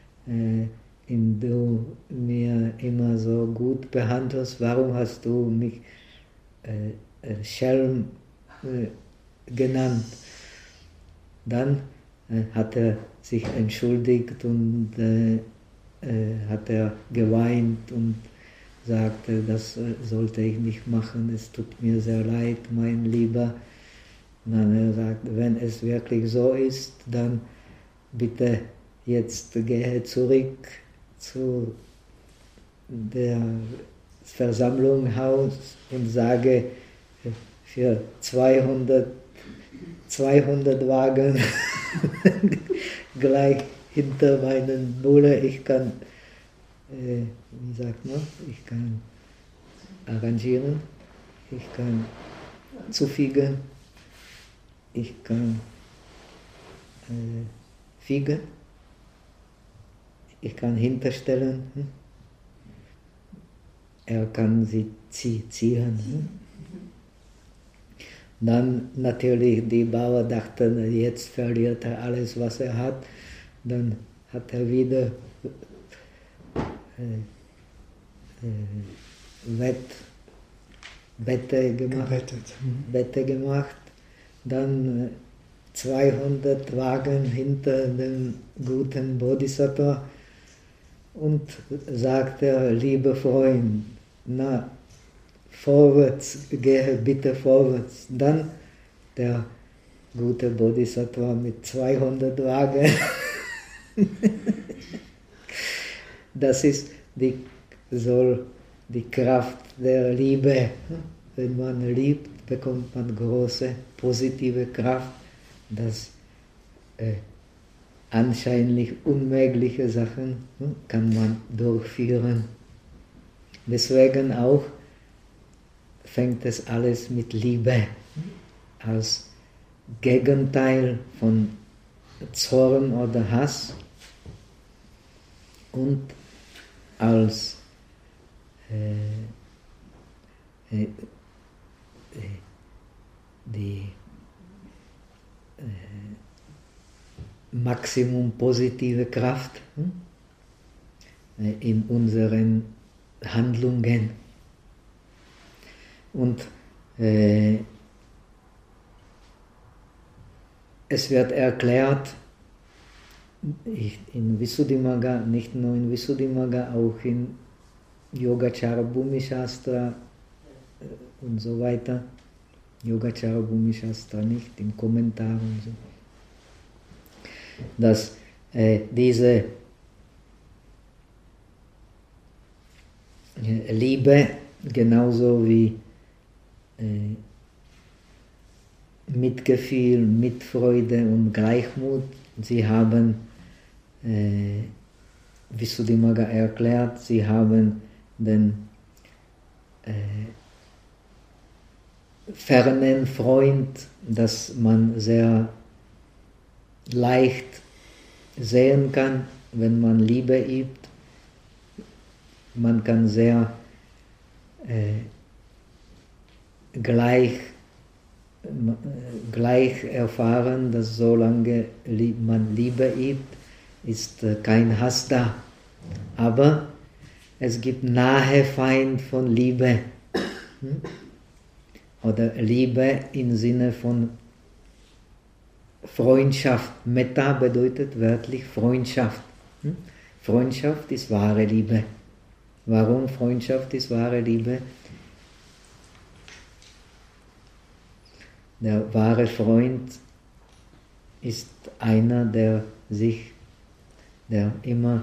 du mir immer so gut behandelst, warum hast du mich Schelm genannt? Dann hat er sich entschuldigt und hat er geweint und sagte, das sollte ich nicht machen, es tut mir sehr leid, mein Lieber. Und dann er sagt, wenn es wirklich so ist, dann bitte jetzt gehe zurück zu der Versammlungshaus und sage für 200 Wagen gleich hinter meinen Bulle, ich kann, wie sagt man, ich kann arrangieren, ich kann zufügen, ich kann fügen, ich kann hinterstellen, er kann sie ziehen. Dann natürlich die Bauer dachten, jetzt verliert er alles, was er hat. Dann hat er wieder Wette gemacht. Dann 200 Wagen hinter dem guten Bodhisattva und sagte, lieber Freund, na, vorwärts, gehe bitte vorwärts. Dann der gute Bodhisattva mit 200 Wagen. Das ist die Kraft der Liebe. Wenn man liebt, bekommt man große positive Kraft, dass anscheinend unmögliche Sachen kann man durchführen. Deswegen auch fängt es alles mit Liebe als Gegenteil von Zorn oder Hass und als die Maximum positive Kraft in unseren Handlungen. Und es wird erklärt, in Visuddhimagga, nicht nur in Visuddhimagga, auch in Yogacara Bhumi Shastra und so weiter. Yogacara Bhumi Shastra nicht, im Kommentar und so. Dass diese Liebe genauso wie Mitgefühl, Mitfreude und Gleichmut, sie haben, Visuddhimagga erklärt, sie haben den fernen Freund, dass man sehr leicht sehen kann, wenn man Liebe übt. Man kann sehr gleich erfahren, dass solange man Liebe übt, ist kein Hass da. Aber es gibt nahe Feind von Liebe. Oder Liebe im Sinne von Freundschaft. Metta bedeutet wörtlich Freundschaft. Freundschaft ist wahre Liebe. Warum Freundschaft ist wahre Liebe? Der wahre Freund ist einer, der immer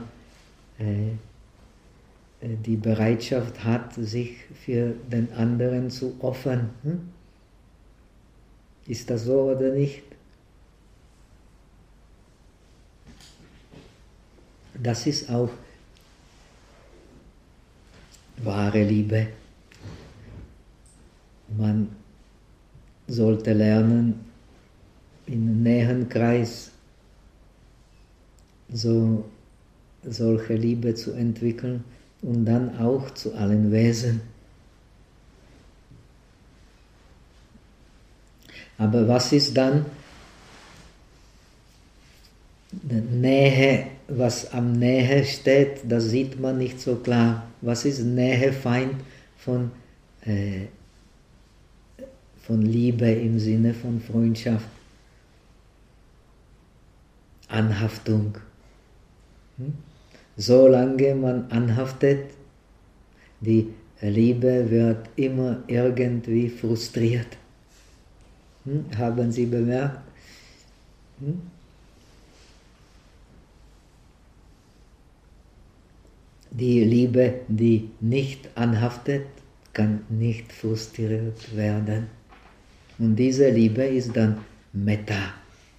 die Bereitschaft hat, sich für den anderen zu opfern. Ist das so oder nicht? Das ist auch wahre Liebe. Man sollte lernen, im näheren Kreis solche Liebe zu entwickeln und dann auch zu allen Wesen. Aber was ist dann die Nähe, was am Nähe steht, das sieht man nicht so klar. Was ist Nähefeind von Liebe im Sinne von Freundschaft? Anhaftung. Solange man anhaftet, die Liebe wird immer irgendwie frustriert. Haben Sie bemerkt? Die Liebe, die nicht anhaftet, kann nicht frustriert werden. Und diese Liebe ist dann Metta.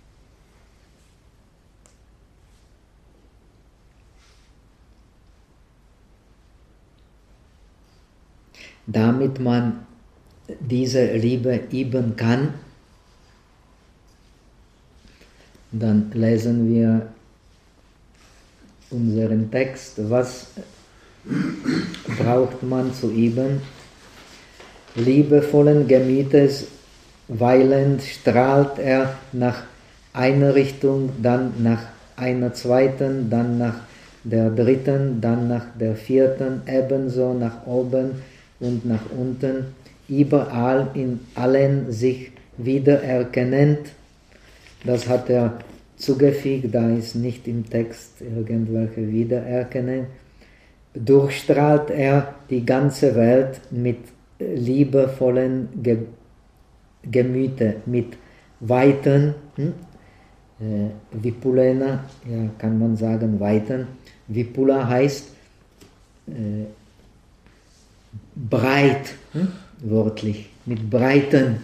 Damit man diese Liebe üben kann, dann lesen wir unseren Text. Was braucht man zu üben? Liebevollen Gemütes weilend strahlt er nach einer Richtung, dann nach einer zweiten, dann nach der dritten, dann nach der vierten, ebenso nach oben und nach unten, überall in allen sich wiedererkennend. Das hat er zugefügt, da ist nicht im Text irgendwelche Wiedererkennen. Durchstrahlt er die ganze Welt mit liebevollen Gemüte, mit weiten, Vipulena, ja, kann man sagen, weiten. Vipula heißt breit, wörtlich, mit breiten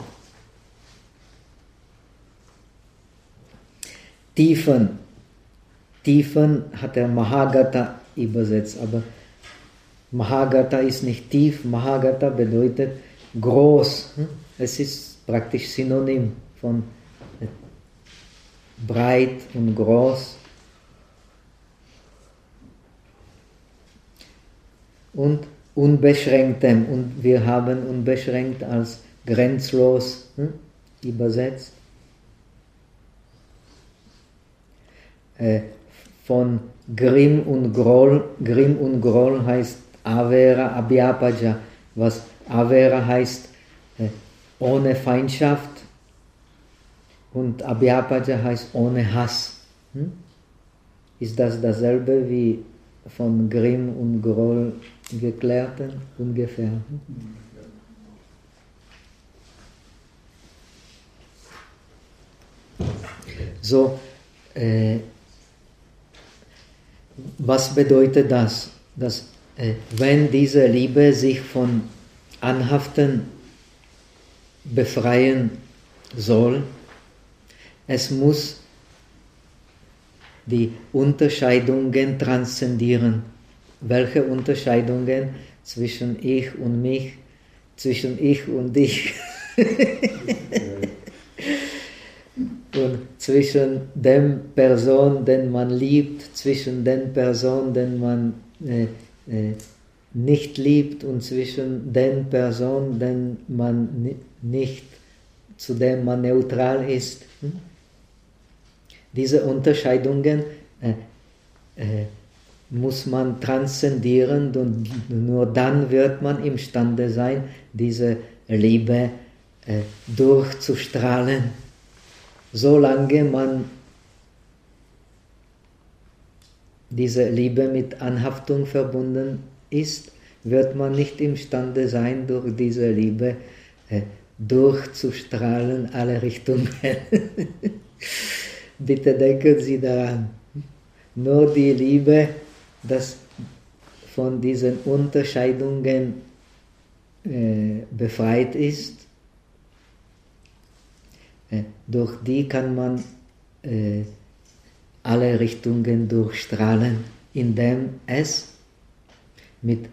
Tiefen. Tiefen hat er Mahagata übersetzt, aber Mahagata ist nicht tief, Mahagata bedeutet groß. Es ist praktisch Synonym von breit und groß. Und unbeschränktem, und wir haben unbeschränkt als grenzlos übersetzt. Von Grimm und Groll heißt Avera Abhyapaja, was Avera heißt ohne Feindschaft und Abhyapaja heißt ohne Hass. Ist das dasselbe wie von Grimm und Groll geklärten ungefähr? So, was bedeutet das? Dass wenn diese Liebe sich von Anhaften befreien soll, es muss die Unterscheidungen transzendieren. Welche Unterscheidungen zwischen ich und mich, zwischen ich und dich und zwischen dem Person, den man liebt, zwischen den Personen, den man nicht liebt und zwischen den Personen, den man nicht, zu dem man neutral ist. Diese Unterscheidungen muss man transzendieren und nur dann wird man imstande sein, diese Liebe durchzustrahlen. Solange man diese Liebe mit Anhaftung verbunden ist, wird man nicht imstande sein, durch diese Liebe durchzustrahlen, alle Richtungen. Bitte denken Sie daran. Nur die Liebe, das von diesen Unterscheidungen befreit ist, durch die kann man alle Richtungen durchstrahlen, indem es mit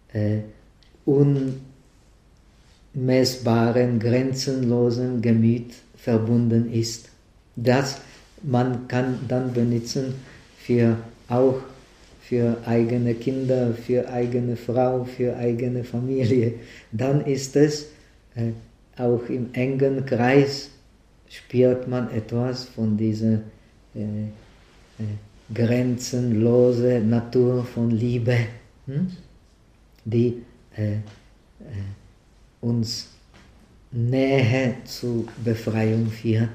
unmessbaren, grenzenlosen Gemüt verbunden ist. Das man kann dann benutzen auch für eigene Kinder, für eigene Frau, für eigene Familie. Dann ist es auch im engen Kreis, spürt man etwas von dieser grenzenlose Natur von Liebe, die uns Nähe zur Befreiung führt.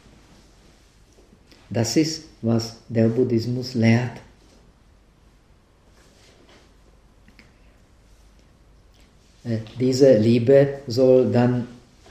Das ist, was der Buddhismus lehrt. Diese Liebe soll dann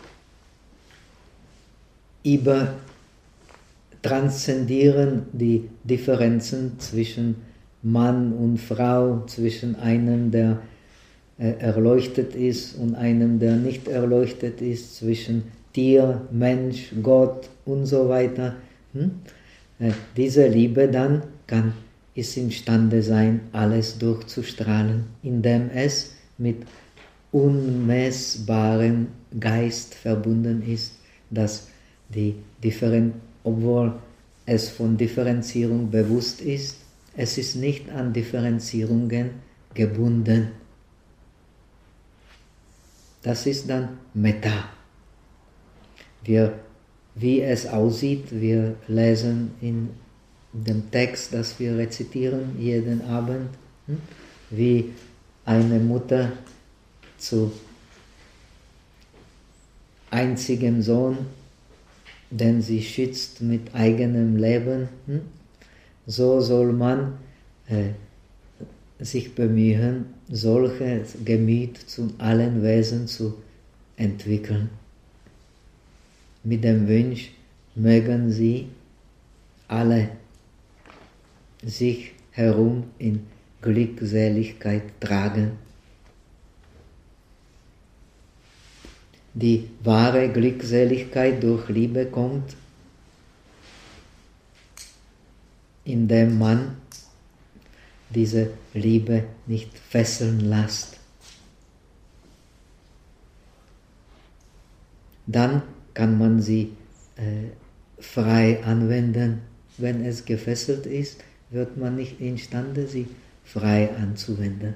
transzendieren die Differenzen zwischen Mann und Frau, zwischen einem, der erleuchtet ist und einem, der nicht erleuchtet ist, zwischen Tier, Mensch, Gott und so weiter. Diese Liebe dann ist imstande sein, alles durchzustrahlen, indem es mit unmessbarem Geist verbunden ist, dass obwohl es von Differenzierung bewusst ist, es ist nicht an Differenzierungen gebunden. Das ist dann Metta. Wie es aussieht, wir lesen in dem Text, das wir rezitieren jeden Abend, wie eine Mutter zu einzigem Sohn, den sie schützt mit eigenem Leben, so soll man sich bemühen, solches Gemüt zu allen Wesen zu entwickeln. Mit dem Wunsch, mögen sie alle sich herum in Glückseligkeit tragen. die wahre Glückseligkeit durch Liebe kommt, indem man diese Liebe nicht fesseln lässt. Dann kann man sie frei anwenden. Wenn es gefesselt ist, wird man nicht imstande, sie frei anzuwenden.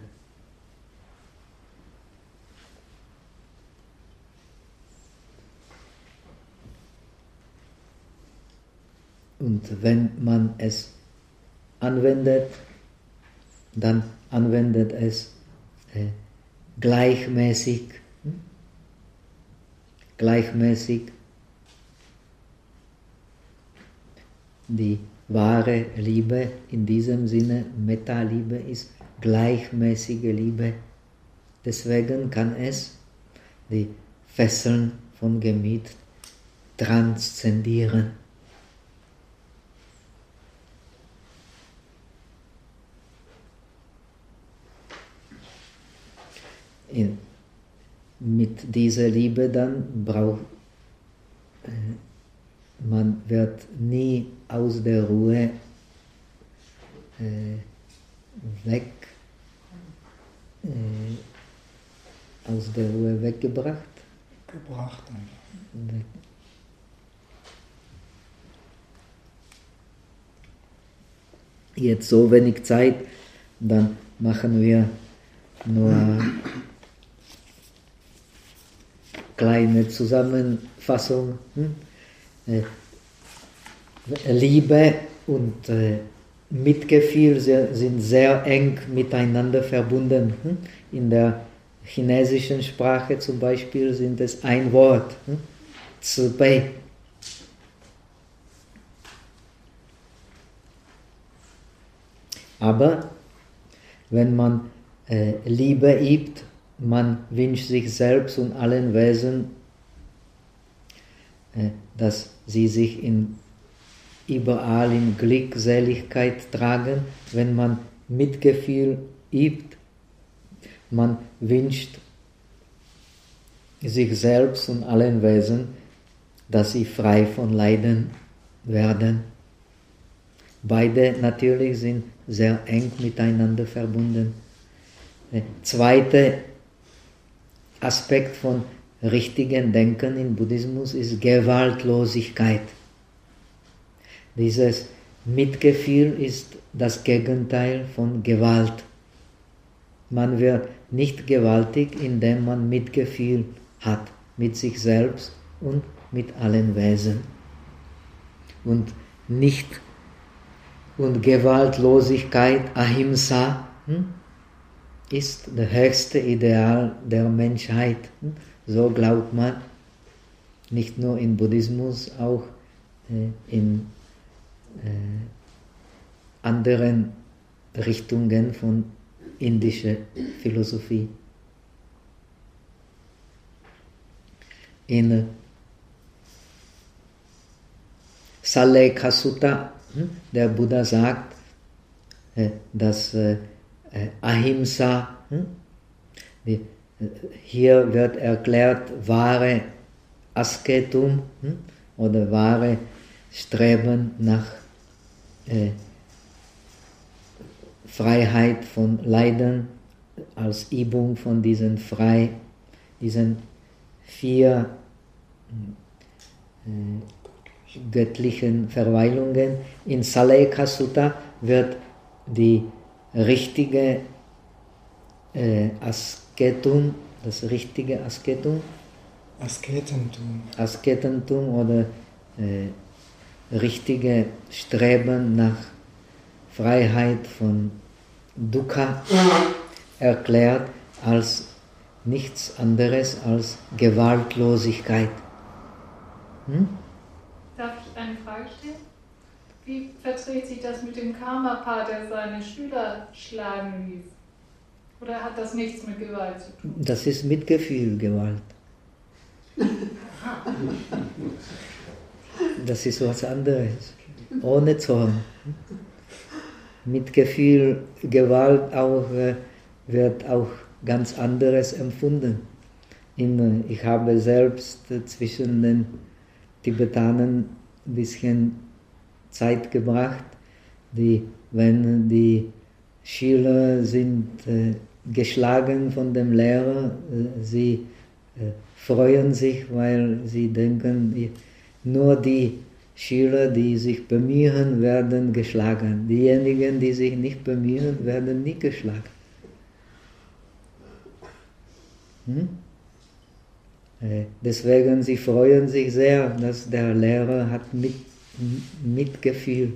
Und wenn man es anwendet, dann anwendet es gleichmäßig. Die wahre Liebe in diesem Sinne, Metta-Liebe, ist gleichmäßige Liebe. Deswegen kann es die Fesseln von Gemüt transzendieren. Mit dieser Liebe dann man wird nie aus der Ruhe weggebracht. Jetzt so wenig Zeit, dann machen wir nur kleine Zusammenfassung. Liebe und Mitgefühl sind sehr eng miteinander verbunden. In der chinesischen Sprache zum Beispiel sind es ein Wort, Zibei. Aber wenn man Liebe übt, man wünscht sich selbst und allen Wesen, dass sie sich überall in Glückseligkeit tragen. Wenn man Mitgefühl übt, man wünscht sich selbst und allen Wesen, dass sie frei von Leiden werden. Beide natürlich sind sehr eng miteinander verbunden. Der zweite Aspekt von richtigen Denken im Buddhismus ist Gewaltlosigkeit. Dieses Mitgefühl ist das Gegenteil von Gewalt. Man wird nicht gewaltig, indem man Mitgefühl hat mit sich selbst und mit allen Wesen. Und Gewaltlosigkeit, Ahimsa, ist das höchste Ideal der Menschheit. So glaubt man, nicht nur im Buddhismus, auch in anderen Richtungen von indischer Philosophie. In Sallekha Sutta, der Buddha sagt, dass Ahimsa, hier wird erklärt, wahre Asketum oder wahre Streben nach Freiheit von Leiden als Übung von diesen 4 göttlichen Verweilungen. In Sallekha Sutta wird die richtige Asketum, das richtige Asketentum oder richtige Streben nach Freiheit von Dukkha erklärt als nichts anderes als Gewaltlosigkeit. Darf ich eine Frage stellen? Wie verträgt sich das mit dem Karmapa, der seine Schüler schlagen ließ? Oder hat das nichts mit Gewalt zu tun? Das ist Mitgefühl, Gewalt. Das ist was anderes. Ohne Zorn. Mitgefühl, Gewalt auch, wird auch ganz anderes empfunden. Ich habe selbst zwischen den Tibetanern ein bisschen Zeit gebracht, wenn die Schüler sind geschlagen von dem Lehrer, sie freuen sich, weil sie denken, nur die Schüler, die sich bemühen, werden geschlagen. Diejenigen, die sich nicht bemühen, werden nie geschlagen. Deswegen, sie freuen sich sehr, dass der Lehrer hat Mitgefühl.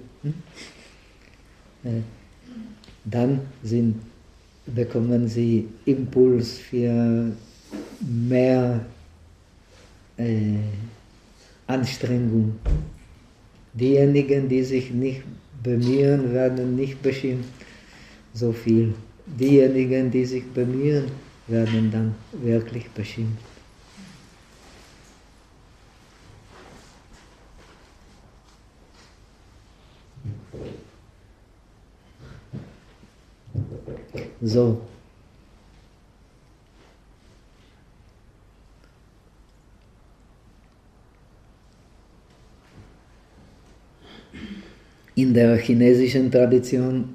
Dann bekommen sie Impuls für mehr Anstrengung. Diejenigen, die sich nicht bemühen, werden nicht beschimpft so viel. Diejenigen, die sich bemühen, werden dann wirklich beschimpft. So. In der chinesischen Tradition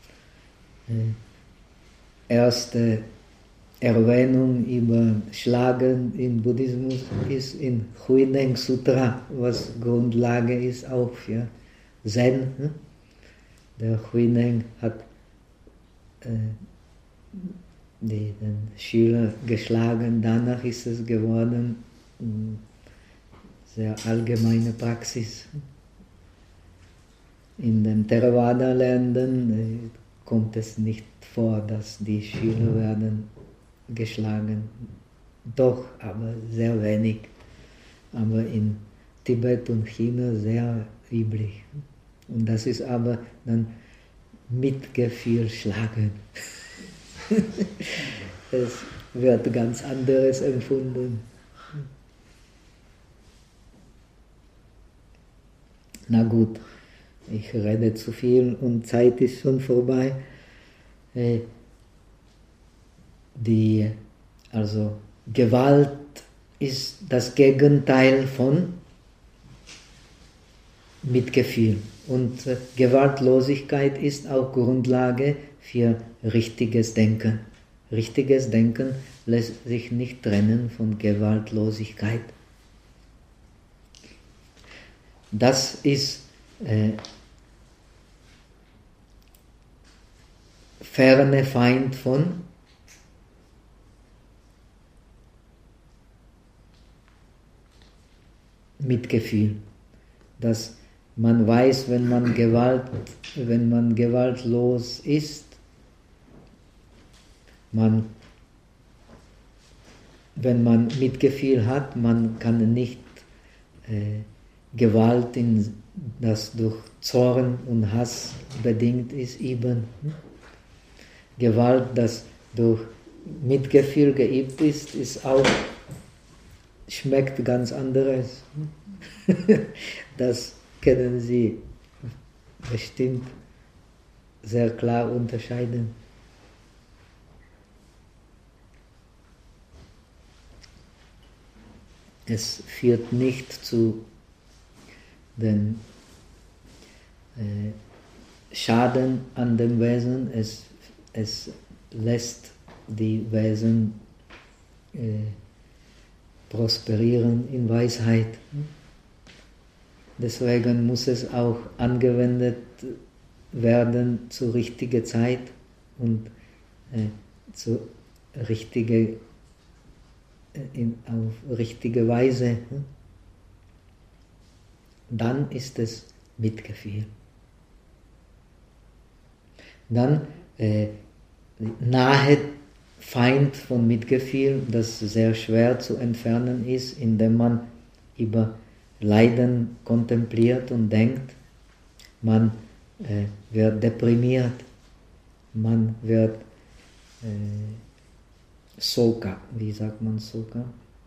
erste Erwähnung über Schlagen im Buddhismus ist in Huineng Sutra, was Grundlage ist auch für Zen. Der Huineng hat den Schüler geschlagen, danach ist es geworden sehr allgemeine Praxis. In den Theravada-Ländern kommt es nicht vor, dass die Schüler werden geschlagen. Doch, aber sehr wenig. Aber in Tibet und China sehr üblich. Und das ist aber dann Mitgefühl schlagen. Es wird ganz anderes empfunden. Na gut, ich rede zu viel und Zeit ist schon vorbei. Also Gewalt ist das Gegenteil von Mitgefühl. Und Gewaltlosigkeit ist auch Grundlage für richtiges Denken. Richtiges Denken lässt sich nicht trennen von Gewaltlosigkeit. Das ist ferne Feind von Mitgefühl. Dass man weiß, wenn man gewaltlos ist, wenn man Mitgefühl hat, man kann nicht Gewalt, das durch Zorn und Hass bedingt ist, üben. Gewalt, das durch Mitgefühl geübt ist auch, schmeckt ganz anderes. Das können Sie bestimmt sehr klar unterscheiden. Es führt nicht zu den Schaden an dem Wesen, es lässt die Wesen prosperieren in Weisheit. Deswegen muss es auch angewendet werden zur richtigen Zeit und auf richtige Weise. Dann ist es Mitgefühl. Dann nahe Feind von Mitgefühl, das sehr schwer zu entfernen ist, indem man über Leiden kontempliert und denkt, man wird deprimiert, man wird Soka, wie sagt man Soka?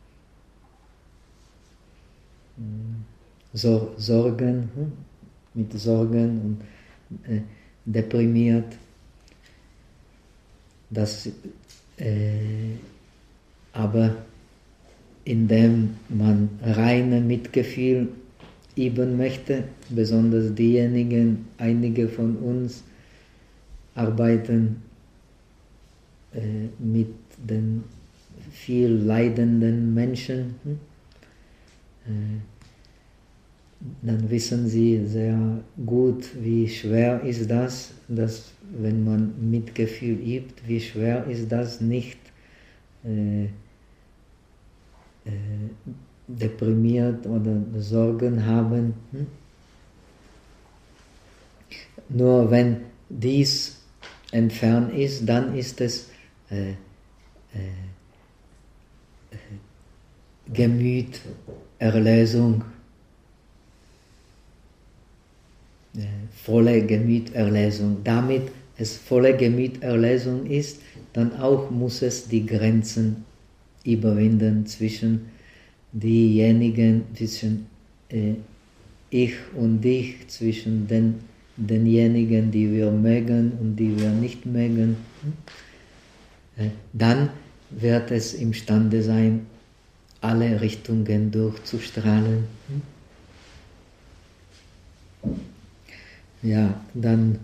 Sorgen, mit Sorgen und deprimiert. Aber indem man reine Mitgefühl üben möchte, besonders diejenigen, einige von uns arbeiten mit den viel leidenden Menschen, dann wissen sie sehr gut, wie schwer ist das, dass wenn man Mitgefühl übt, wie schwer ist das, nicht deprimiert oder Sorgen haben. Nur wenn dies entfernt ist, dann ist es Gemüterlösung, volle Gemüterlösung. Damit es volle Gemüterlösung ist, dann auch muss es die Grenzen überwinden zwischen diejenigen, zwischen ich und dich, zwischen denjenigen, die wir mögen und die wir nicht mögen. Dann wird es imstande sein, alle Richtungen durchzustrahlen. Ja, dann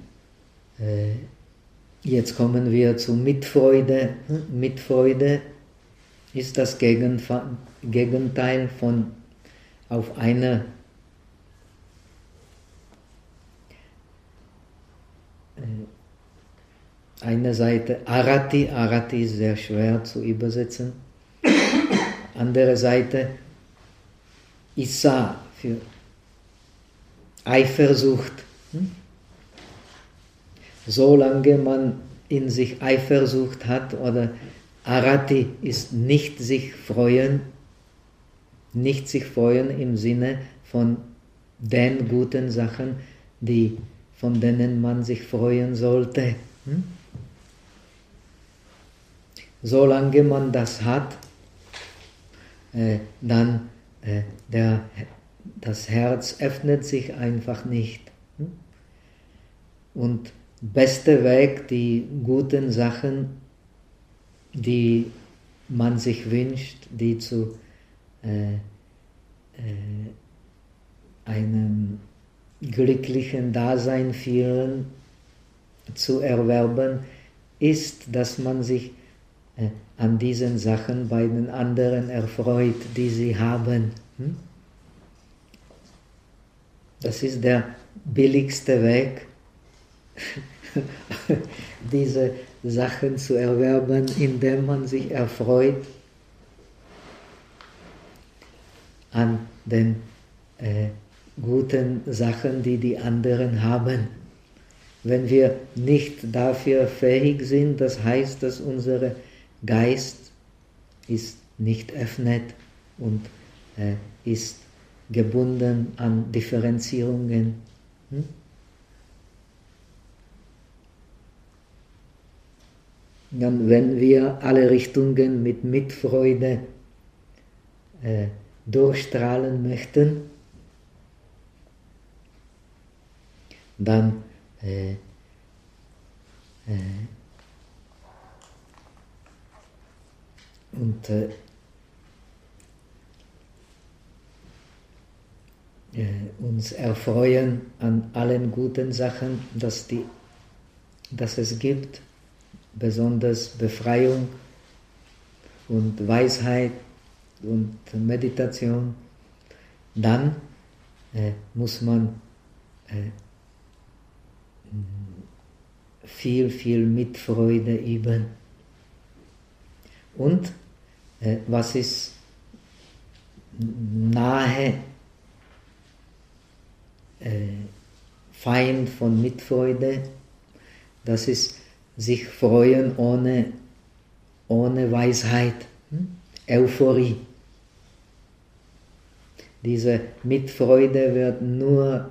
jetzt kommen wir zu Mitfreude. Mitfreude ist das Gegenteil von auf einer Seite Arati. Arati ist sehr schwer zu übersetzen. Andere Seite Issa für Eifersucht. Solange man in sich Eifersucht hat oder Arati ist nicht sich freuen im Sinne von den guten Sachen, von denen man sich freuen sollte. Solange man das hat, dann das Herz öffnet sich einfach nicht. Und bester Weg, die guten Sachen, die man sich wünscht, die zu einem glücklichen Dasein führen, zu erwerben, ist, dass man sich an diesen Sachen bei den anderen erfreut, die sie haben. Das ist der billigste Weg, diese Sachen zu erwerben, indem man sich erfreut an den guten Sachen, die die anderen haben. Wenn wir nicht dafür fähig sind, das heißt, dass unser Geist ist nicht öffnet und ist gebunden an Differenzierungen. Dann, wenn wir alle Richtungen mit Mitfreude durchstrahlen möchten, dann uns erfreuen an allen guten Sachen, dass es gibt, besonders Befreiung und Weisheit und Meditation, dann muss man viel Mitfreude üben. Und was ist nahe Feind von Mitfreude? Das ist sich freuen ohne Weisheit, Euphorie. Diese Mitfreude wird nur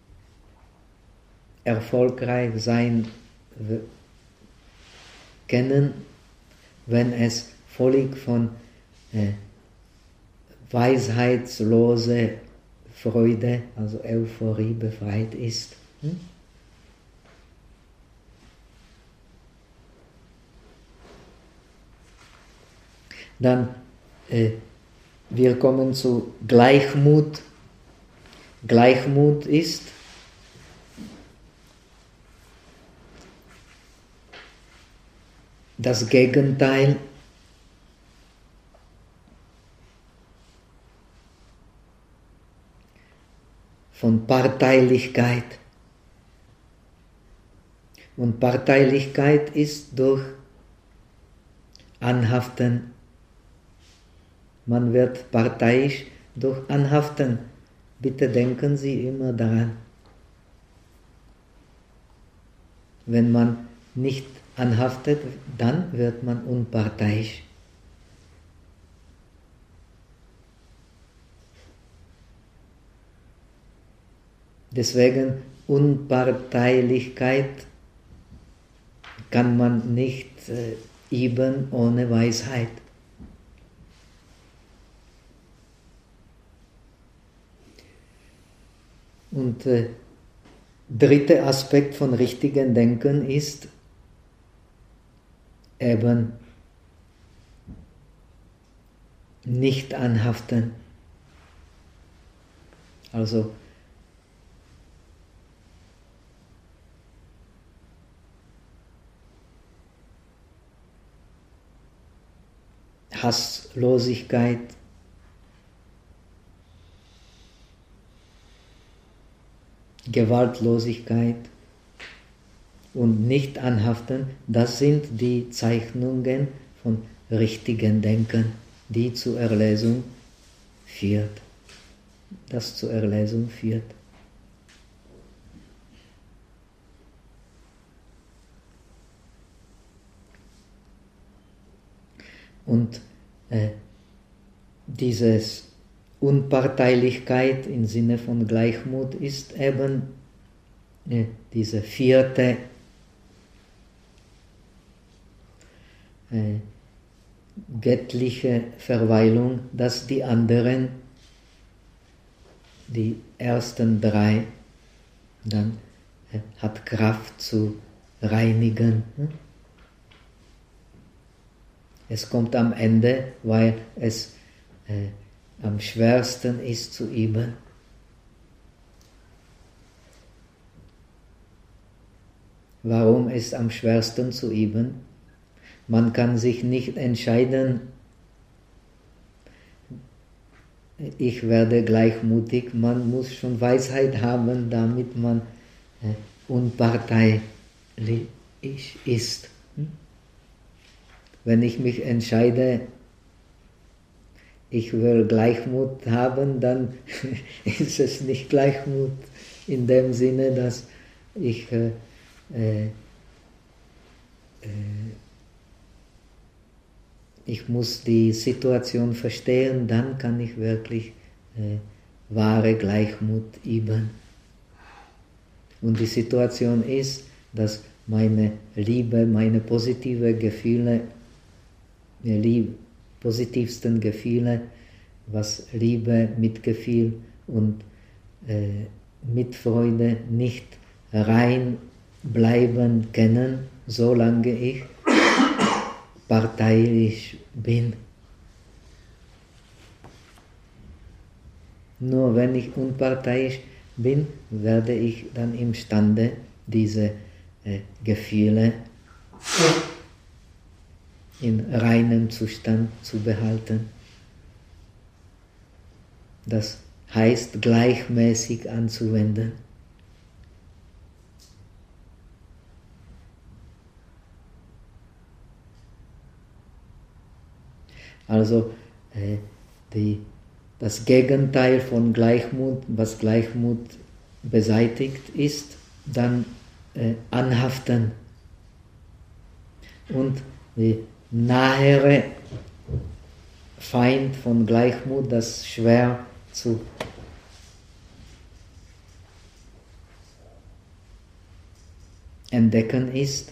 erfolgreich sein können, wenn es völlig von weisheitslose Freude, also Euphorie, befreit ist. Dann wir kommen zu Gleichmut. Gleichmut ist das Gegenteil von Parteilichkeit. Und Parteilichkeit ist durch Anhaften. Man wird parteiisch durch Anhaften. Bitte denken Sie immer daran. Wenn man nicht anhaftet, dann wird man unparteiisch. Deswegen Unparteilichkeit kann man nicht üben ohne Weisheit. Und dritter Aspekt von richtigen Denken ist eben nicht anhaften. Also Hasslosigkeit, Gewaltlosigkeit und nicht anhaften, das sind die Zeichnungen von richtigen Denken, die zur Erlösung führt. Das zur Erlösung führt. Und dieses Unparteilichkeit im Sinne von Gleichmut ist eben diese vierte göttliche Verweilung, dass die anderen, die ersten drei, dann hat Kraft zu reinigen. Es kommt am Ende, weil es am schwersten ist zu üben. Warum ist am schwersten zu üben? Man kann sich nicht entscheiden, ich werde gleichmutig. Man muss schon Weisheit haben, damit man unparteiisch ist. Wenn ich mich entscheide, ich will Gleichmut haben, dann ist es nicht Gleichmut in dem Sinne, dass ich muss die Situation verstehen, dann kann ich wirklich wahre Gleichmut üben. Und die Situation ist, dass meine Liebe, meine positive Gefühle, die positivsten Gefühle, was Liebe, Mitgefühl und Mitfreude nicht rein bleiben können, solange ich parteiisch bin. Nur wenn ich unparteiisch bin, werde ich dann imstande, diese Gefühle in reinem Zustand zu behalten. Das heißt, gleichmäßig anzuwenden. Also das Gegenteil von Gleichmut, was Gleichmut beseitigt, ist dann Anhaften. Und die nahere Feind von Gleichmut, das schwer zu entdecken ist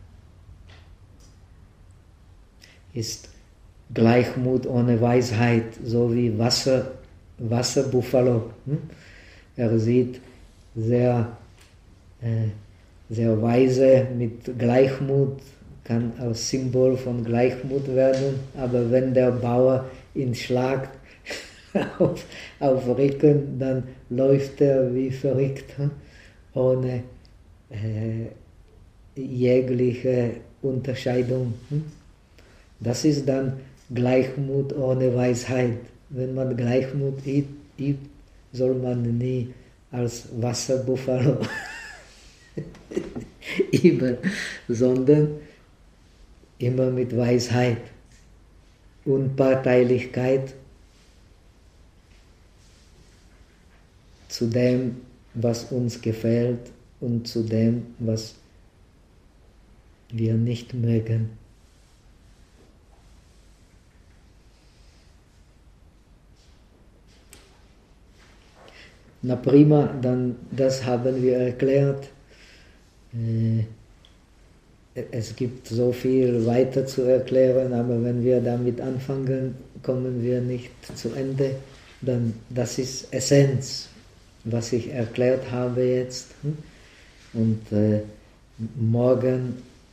Gleichmut ohne Weisheit, so wie Wasserbuffalo. Er sieht sehr weise mit Gleichmut, kann als Symbol von Gleichmut werden, aber wenn der Bauer ihn schlägt, auf Rücken, dann läuft er wie verrückt, ohne jegliche Unterscheidung. Das ist dann Gleichmut ohne Weisheit. Wenn man Gleichmut übt, soll man nie als Wasserbuffalo üben, sondern immer mit Weisheit, Unparteilichkeit zu dem, was uns gefällt und zu dem, was wir nicht mögen. Na prima, dann das haben wir erklärt. Es gibt so viel weiter zu erklären, aber wenn wir damit anfangen, kommen wir nicht zu Ende. Dann das ist Essenz, was ich erklärt habe jetzt. Und morgen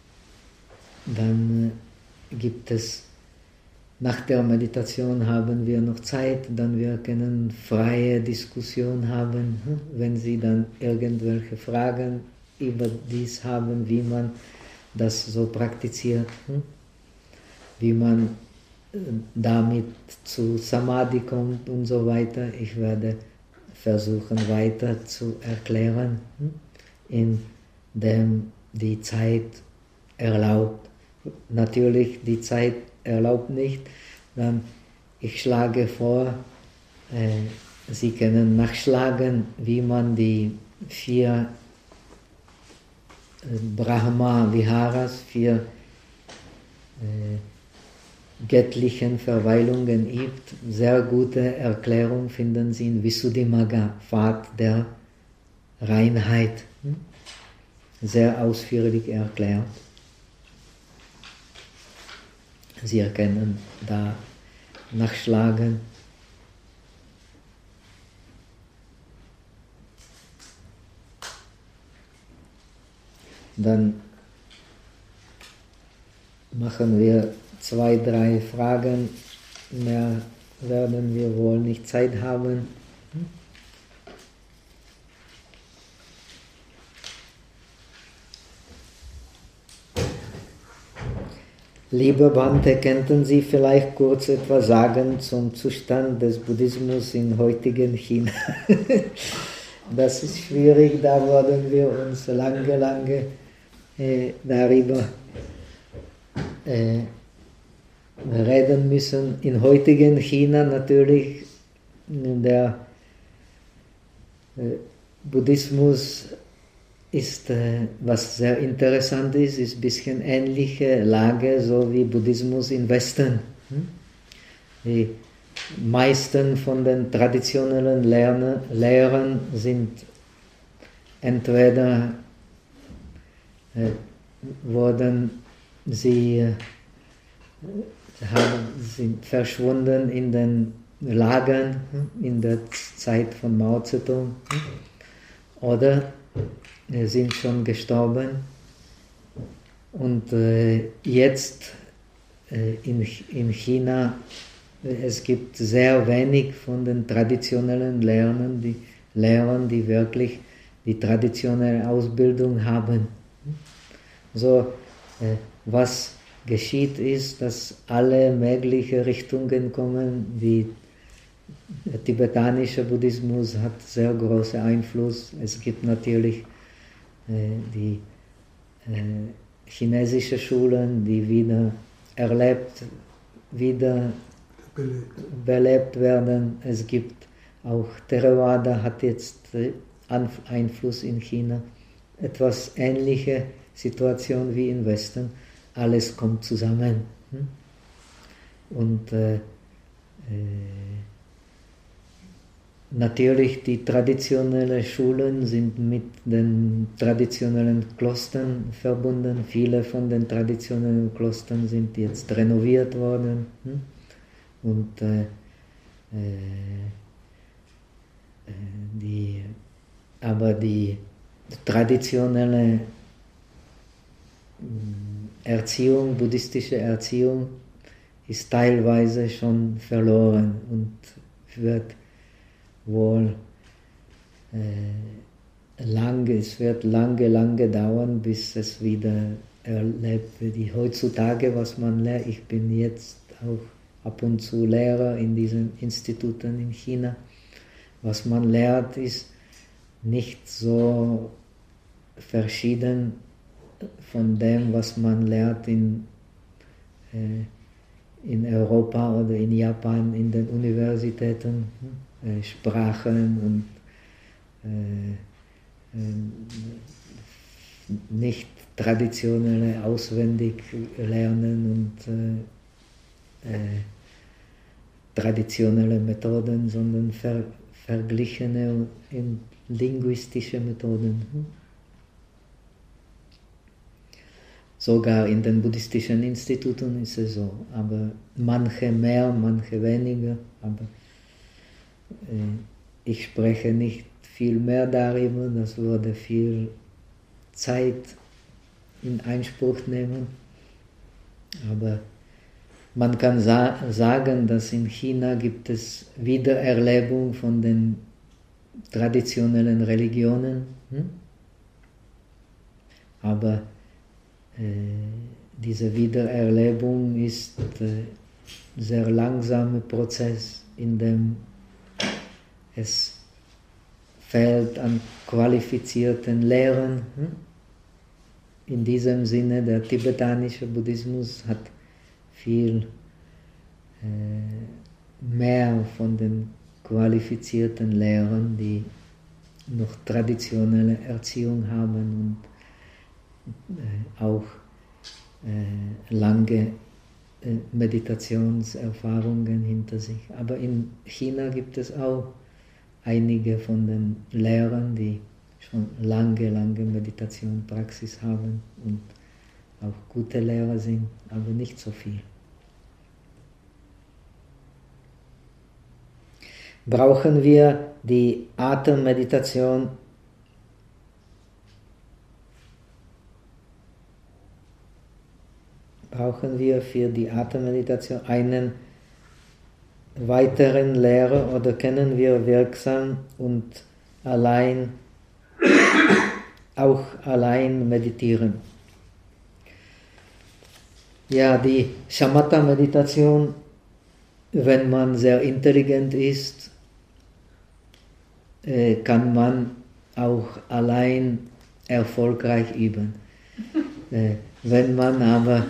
dann gibt es, nach der Meditation haben wir noch Zeit, dann wir können freie Diskussion haben, wenn Sie dann irgendwelche Fragen über dies haben, wie man das so praktiziert, wie man damit zu Samadhi kommt und so weiter. Ich werde versuchen weiter zu erklären, indem die Zeit erlaubt. Natürlich, die Zeit erlaubt nicht, dann ich schlage vor, Sie können nachschlagen, wie man die 4 Brahma Viharas, 4 göttlichen Verweilungen übt. Sehr gute Erklärung finden Sie in Visuddhimagga, Pfad der Reinheit. Sehr ausführlich erklärt. Sie können da nachschlagen. Dann machen wir 2, 3 Fragen. Mehr werden wir wohl nicht Zeit haben. Lieber Bhante, könnten Sie vielleicht kurz etwas sagen zum Zustand des Buddhismus in heutigen China? Das ist schwierig, da werden wir uns lange darüber reden müssen. In heutigen China natürlich der Buddhismus ist, was sehr interessant ist ein bisschen ähnliche Lage, so wie Buddhismus im Westen. Die meisten von den traditionellen Lehren sind entweder sind verschwunden in den Lagern in der Zeit von Mao Zedong oder sind schon gestorben. Und jetzt in China, es gibt sehr wenig von den traditionellen Lehrern, die wirklich die traditionelle Ausbildung haben. So, was geschieht ist, dass alle möglichen Richtungen kommen, wie der tibetanische Buddhismus hat sehr großen Einfluss. Es gibt natürlich die chinesische Schulen, die wieder belebt werden. Es gibt auch Theravada, hat jetzt Einfluss in China. Etwas ähnliche Situation wie im Westen. Alles kommt zusammen. Und natürlich die traditionellen Schulen sind mit den traditionellen Klostern verbunden. Viele von den traditionellen Klostern sind jetzt renoviert worden. Und die traditionelle Erziehung, buddhistische Erziehung, ist teilweise schon verloren und wird wohl es wird lange dauern, bis es wieder erlebt wird. Heutzutage, was man lernt, ich bin jetzt auch ab und zu Lehrer in diesen Instituten in China, was man lernt, ist nicht so verschieden von dem, was man lernt in Europa oder in Japan in den Universitäten, Sprachen und nicht traditionelle auswendig lernen und traditionelle Methoden, sondern verglichene und linguistische Methoden. Sogar in den buddhistischen Instituten ist es so, aber manche mehr, manche weniger, aber ich spreche nicht viel mehr darüber, das würde viel Zeit in Anspruch nehmen, aber man kann sagen, dass in China gibt es Wiedererlebung von den traditionellen Religionen, aber diese Wiedererlebung ist ein sehr langsamer Prozess, in dem es fehlt an qualifizierten Lehrern. In diesem Sinne, der tibetanische Buddhismus hat viel mehr von den qualifizierten Lehrern, die noch traditionelle Erziehung haben und auch lange Meditationserfahrungen hinter sich. Aber in China gibt es auch einige von den Lehrern, die schon lange Meditationspraxis haben und auch gute Lehrer sind, aber nicht so viel. Brauchen wir die Atemmeditation für die Atemmeditation einen weiteren Lehrer oder können wir wirksam und allein meditieren? Ja, die Shamatha-Meditation, wenn man sehr intelligent ist, kann man auch allein erfolgreich üben. Wenn man aber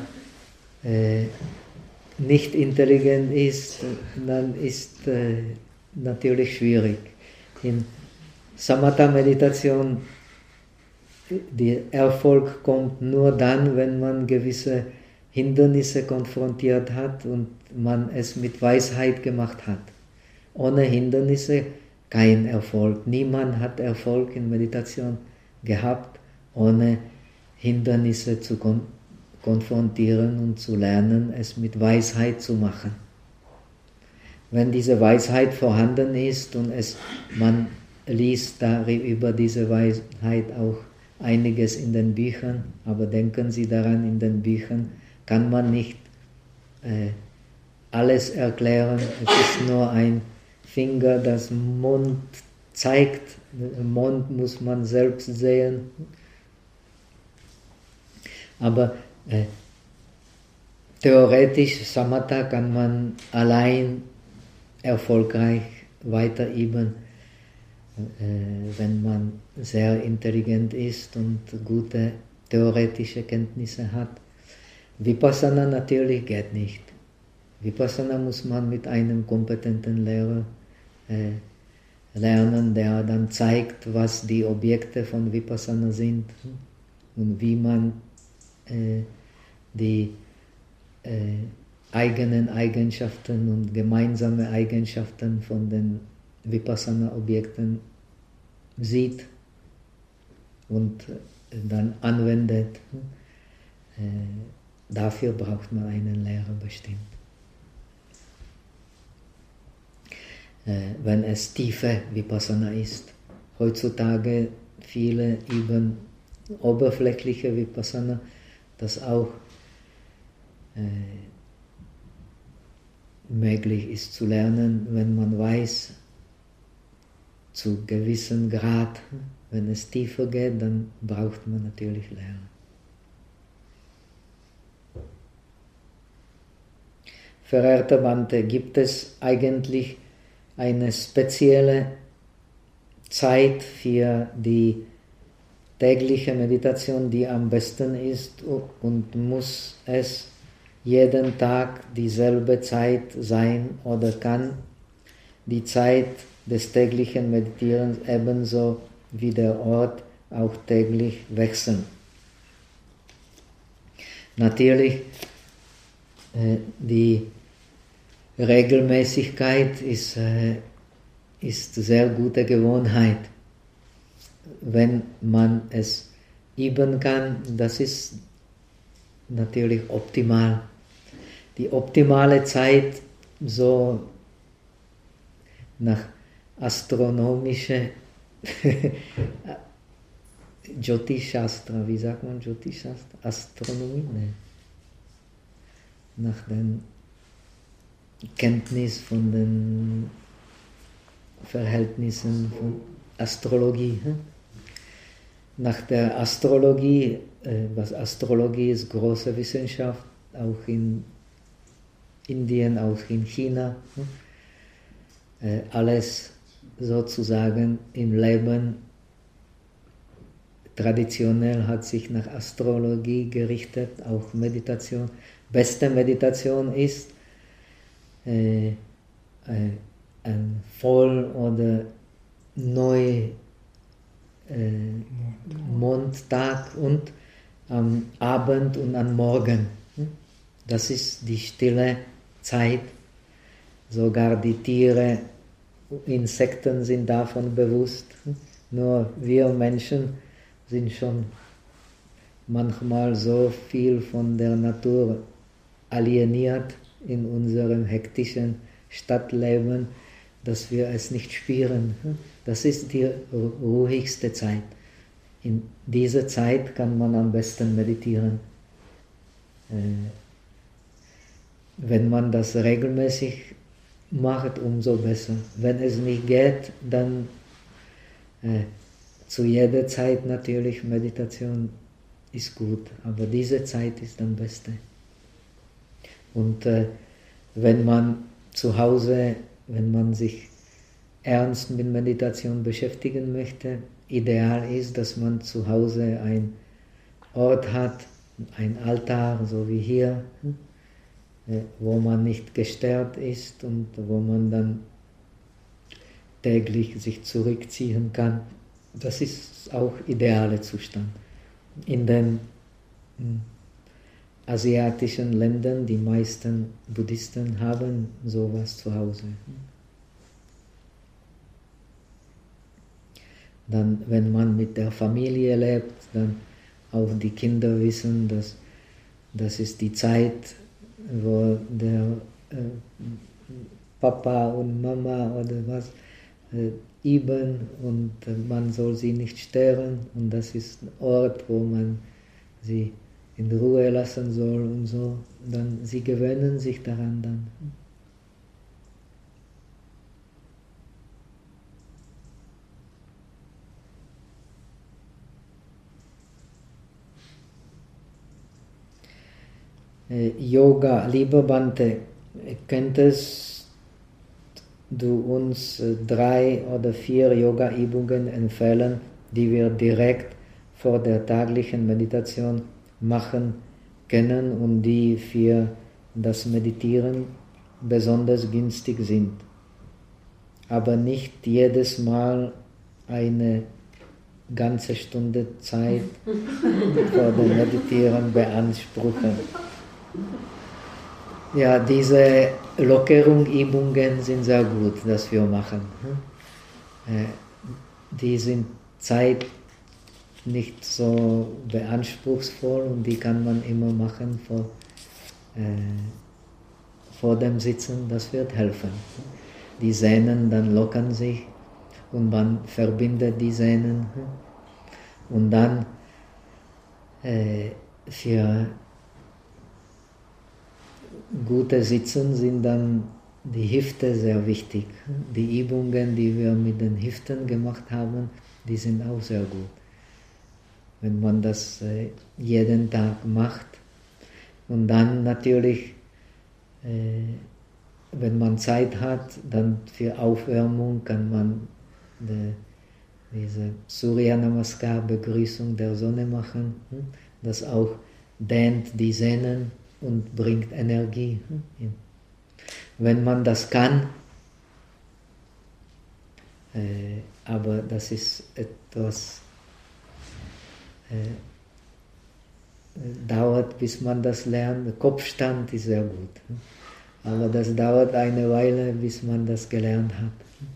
nicht intelligent ist, dann ist natürlich schwierig. In Samatha-Meditation, der Erfolg kommt nur dann, wenn man gewisse Hindernisse konfrontiert hat und man es mit Weisheit gemacht hat. Ohne Hindernisse kein Erfolg. Niemand hat Erfolg in Meditation gehabt, ohne Hindernisse zu konfrontieren und zu lernen, es mit Weisheit zu machen. Wenn diese Weisheit vorhanden ist und man liest über diese Weisheit auch einiges in den Büchern, aber denken Sie daran, in den Büchern kann man nicht alles erklären. Es ist nur ein Finger, das Mund zeigt. Den Mund muss man selbst sehen. Aber theoretisch, Samatha kann man allein erfolgreich weiter üben, wenn man sehr intelligent ist und gute theoretische Kenntnisse hat. Vipassana natürlich geht nicht. Vipassana muss man mit einem kompetenten Lehrer lernen, der dann zeigt, was die Objekte von Vipassana sind und wie man die eigenen Eigenschaften und gemeinsame Eigenschaften von den Vipassana-Objekten sieht und dann anwendet. Dafür braucht man einen Lehrer bestimmt. Wenn es tiefe Vipassana ist. Heutzutage viele üben oberflächliche Vipassana, das auch möglich ist zu lernen, wenn man weiß, zu gewissem Grad, wenn es tiefer geht, dann braucht man natürlich Lernen. Verehrte Bhante, gibt es eigentlich eine spezielle Zeit für die tägliche Meditation, die am besten ist, und muss es jeden Tag dieselbe Zeit sein oder kann die Zeit des täglichen Meditierens ebenso wie der Ort auch täglich wechseln? Natürlich, die Regelmäßigkeit ist sehr gute Gewohnheit. Wenn man es üben kann, das ist natürlich optimal. Die optimale Zeit, so nach astronomischer Jyotish-Shastra, wie sagt man Jyotish-Shastra? Astronomie? Ne. Nach der Kenntnis von den Verhältnissen von Astrologie. Nach der Astrologie, was Astrologie ist, große Wissenschaft, auch in Indien, auch in China. Alles sozusagen im Leben traditionell hat sich nach Astrologie gerichtet, auch Meditation. Beste Meditation ist ein Voll- oder Mondtag und am Abend und am Morgen. Das ist die stille Zeit. Sogar die Tiere, Insekten sind davon bewusst. Nur wir Menschen sind schon manchmal so viel von der Natur alieniert in unserem hektischen Stadtleben, dass wir es nicht spüren. Das ist die ruhigste Zeit. In dieser Zeit kann man am besten meditieren. Wenn man das regelmäßig macht, umso besser. Wenn es nicht geht, dann zu jeder Zeit natürlich Meditation ist gut, aber diese Zeit ist am besten. Und wenn man zu Hause, wenn man sich ernst mit Meditation beschäftigen möchte, ideal ist, dass man zu Hause einen Ort hat, ein Altar, so wie hier, wo man nicht gestört ist und wo man dann täglich sich zurückziehen kann. Das ist auch idealer Zustand. In den asiatischen Ländern, die meisten Buddhisten haben sowas zu Hause. Dann, wenn man mit der Familie lebt, dann auch die Kinder wissen, dass das ist die Zeit, wo der Papa und Mama oder was üben und man soll sie nicht stören und das ist ein Ort, wo man sie in Ruhe lassen soll und so, dann sie gewöhnen sich daran dann. Yoga, lieber Bhante, könntest du uns 3 oder 4 Yoga-Übungen empfehlen, die wir direkt vor der täglichen Meditation machen können und die für das Meditieren besonders günstig sind, aber nicht jedes Mal eine ganze Stunde Zeit vor dem Meditieren beanspruchen? Ja, diese Lockerungsübungen sind sehr gut, dass wir machen. Die sind Zeit nicht so beanspruchsvoll und die kann man immer machen vor dem Sitzen, das wird helfen. Die Sehnen dann lockern sich und man verbindet die Sehnen und dann für gute Sitzen sind dann die Hüfte sehr wichtig. Die Übungen, die wir mit den Hüften gemacht haben, die sind auch sehr gut. Wenn man das jeden Tag macht und dann natürlich, wenn man Zeit hat, dann für Aufwärmung kann man diese Surya Namaskar, Begrüßung der Sonne machen, das auch dehnt die Sehnen und bringt Energie. Wenn man das kann, aber das ist etwas, dauert, bis man das lernt. Der Kopfstand ist sehr gut, aber das dauert eine Weile, bis man das gelernt hat.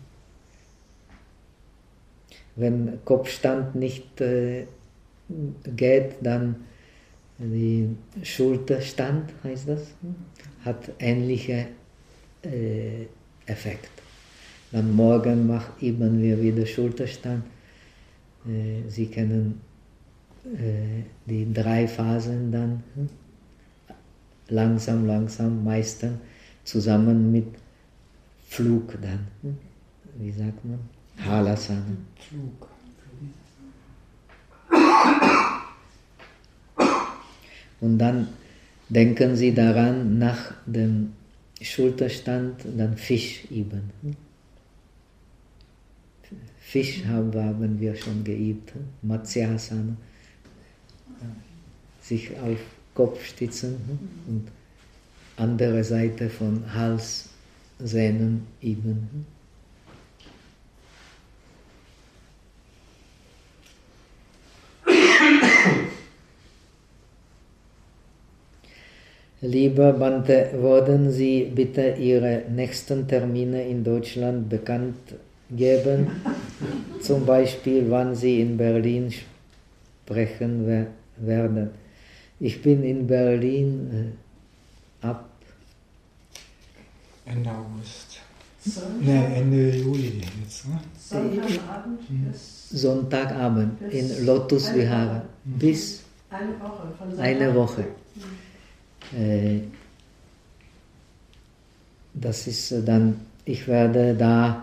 Wenn Kopfstand nicht geht, dann die Schulterstand, heißt das, hat ähnliche Effekt. Dann morgen üben wir wieder Schulterstand. Sie kennen die 3 Phasen dann, langsam, meistens zusammen mit Flug dann. Wie sagt man? Halasana. Flug. Und dann denken Sie daran, nach dem Schulterstand dann Fisch üben. Fisch haben wir schon geübt, Matsyasana. Sich auf Kopf stützen und andere Seite von Halssehnen üben. Lieber Bhante, würden Sie bitte Ihre nächsten Termine in Deutschland bekannt geben? Zum Beispiel, wann Sie in Berlin sprechen werden. Ich bin in Berlin ab Ende August. Ende Juli jetzt, ne? Sonntagabend bis Sonntagabend in Lotus Vihara bis eine Woche. Von eine Woche. Das ist dann, ich wurde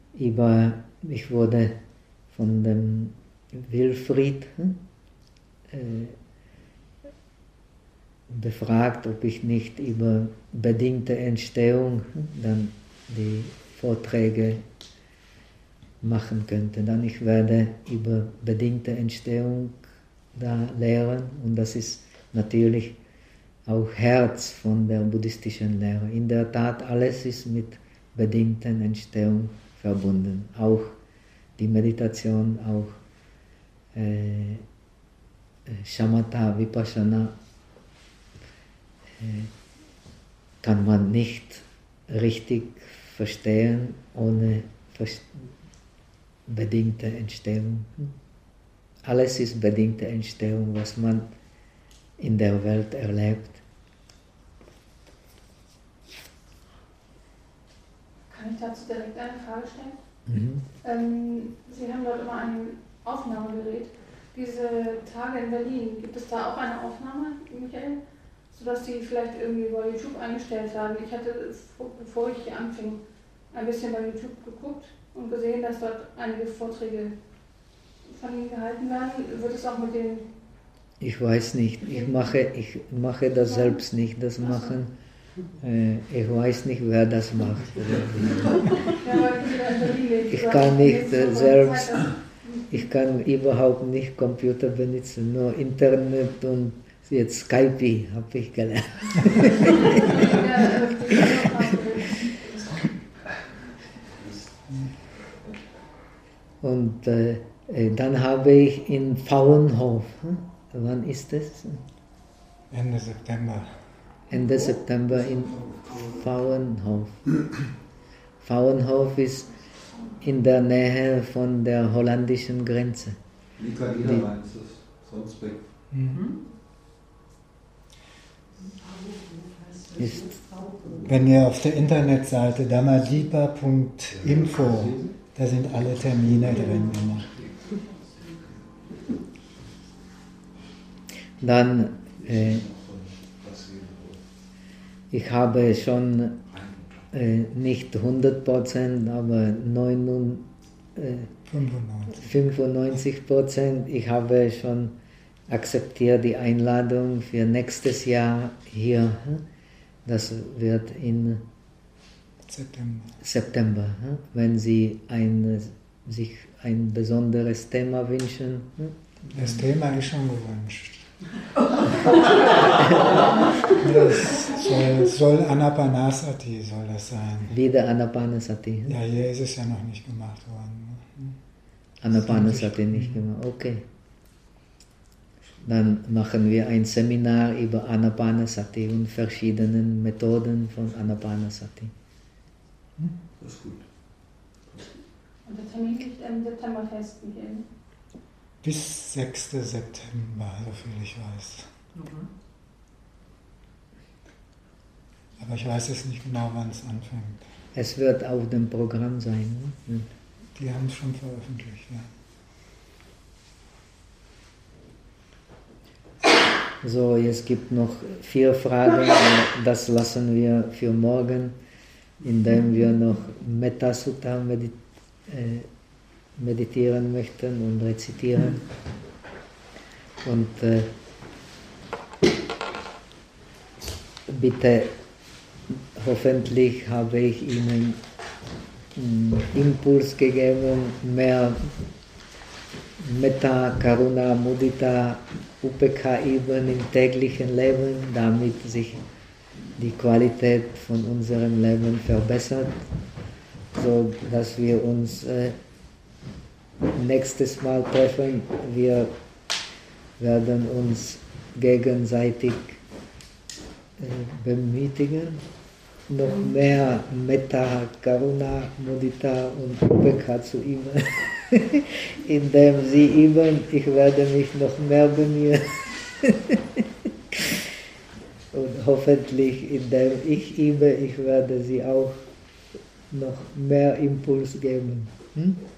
von dem Wilfried befragt, ob ich nicht über bedingte Entstehung dann die Vorträge machen könnte. Dann ich werde über bedingte Entstehung da lehren und das ist natürlich auch Herz von der buddhistischen Lehre. In der Tat, alles ist mit bedingten Entstehung verbunden. Auch die Meditation, auch Shamatha, Vipassana kann man nicht richtig verstehen ohne bedingte Entstehung. Alles ist bedingte Entstehung, was man in der Welt erlebt. Kann ich dazu direkt eine Frage stellen? Sie haben dort immer ein Aufnahmegerät. Diese Tage in Berlin, gibt es da auch eine Aufnahme, Michael? Sodass die vielleicht irgendwie bei YouTube eingestellt werden. Ich hatte, bevor ich hier anfing, ein bisschen bei YouTube geguckt und gesehen, dass dort einige Vorträge von Ihnen gehalten werden. Wird es auch mit den... Ich weiß nicht, ich mache das selbst nicht, das machen. Ich weiß nicht, wer das macht. Ich kann nicht selbst, ich kann überhaupt nicht Computer benutzen, nur Internet und jetzt Skype habe ich gelernt. Und dann habe ich in Pfauenhof, wann ist das? Ende September. Ende September in Pfauenhof. Pfauenhof ist in der Nähe von der holländischen Grenze. Liegt an Niederrhein, ist das sonst weg. Ist Wenn ihr auf der Internetseite dhamadipa.info, da sind alle Termine drin immer. dann, ich habe schon nicht 100%, aber 95%. Ich habe schon akzeptiert die Einladung für nächstes Jahr hier. Das wird in September. Wenn Sie sich ein besonderes Thema wünschen. Das Thema ist schon gewünscht. Das soll Anapanasati soll das sein. Wieder Anapanasati. Ja, hier ist es ja noch nicht gemacht worden. Anapanasati nicht gemacht, okay. Dann machen wir ein Seminar über Anapanasati und verschiedenen Methoden von Anapanasati. Das ist gut. Und der Termin liegt im September fest hier. Bis 6. September, soviel ich weiß. Aber ich weiß jetzt nicht genau, wann es anfängt. Es wird auf dem Programm sein. Ne? Die haben es schon veröffentlicht, ja. So, es gibt noch 4 Fragen, das lassen wir für morgen, indem wir noch Metta-Sutta meditieren möchten und rezitieren. Und bitte, hoffentlich habe ich Ihnen einen Impuls gegeben, mehr Metta, Karuna, Mudita, Upekha üben im täglichen Leben, damit sich die Qualität von unserem Leben verbessert, so dass wir uns nächstes Mal treffen. Wir werden uns gegenseitig bemühen, noch mehr Metta, Karuna, Mudita und Upekha zu üben. Indem Sie üben, ich werde mich noch mehr bemühen. Und hoffentlich, indem ich übe, ich werde Sie auch noch mehr Impuls geben.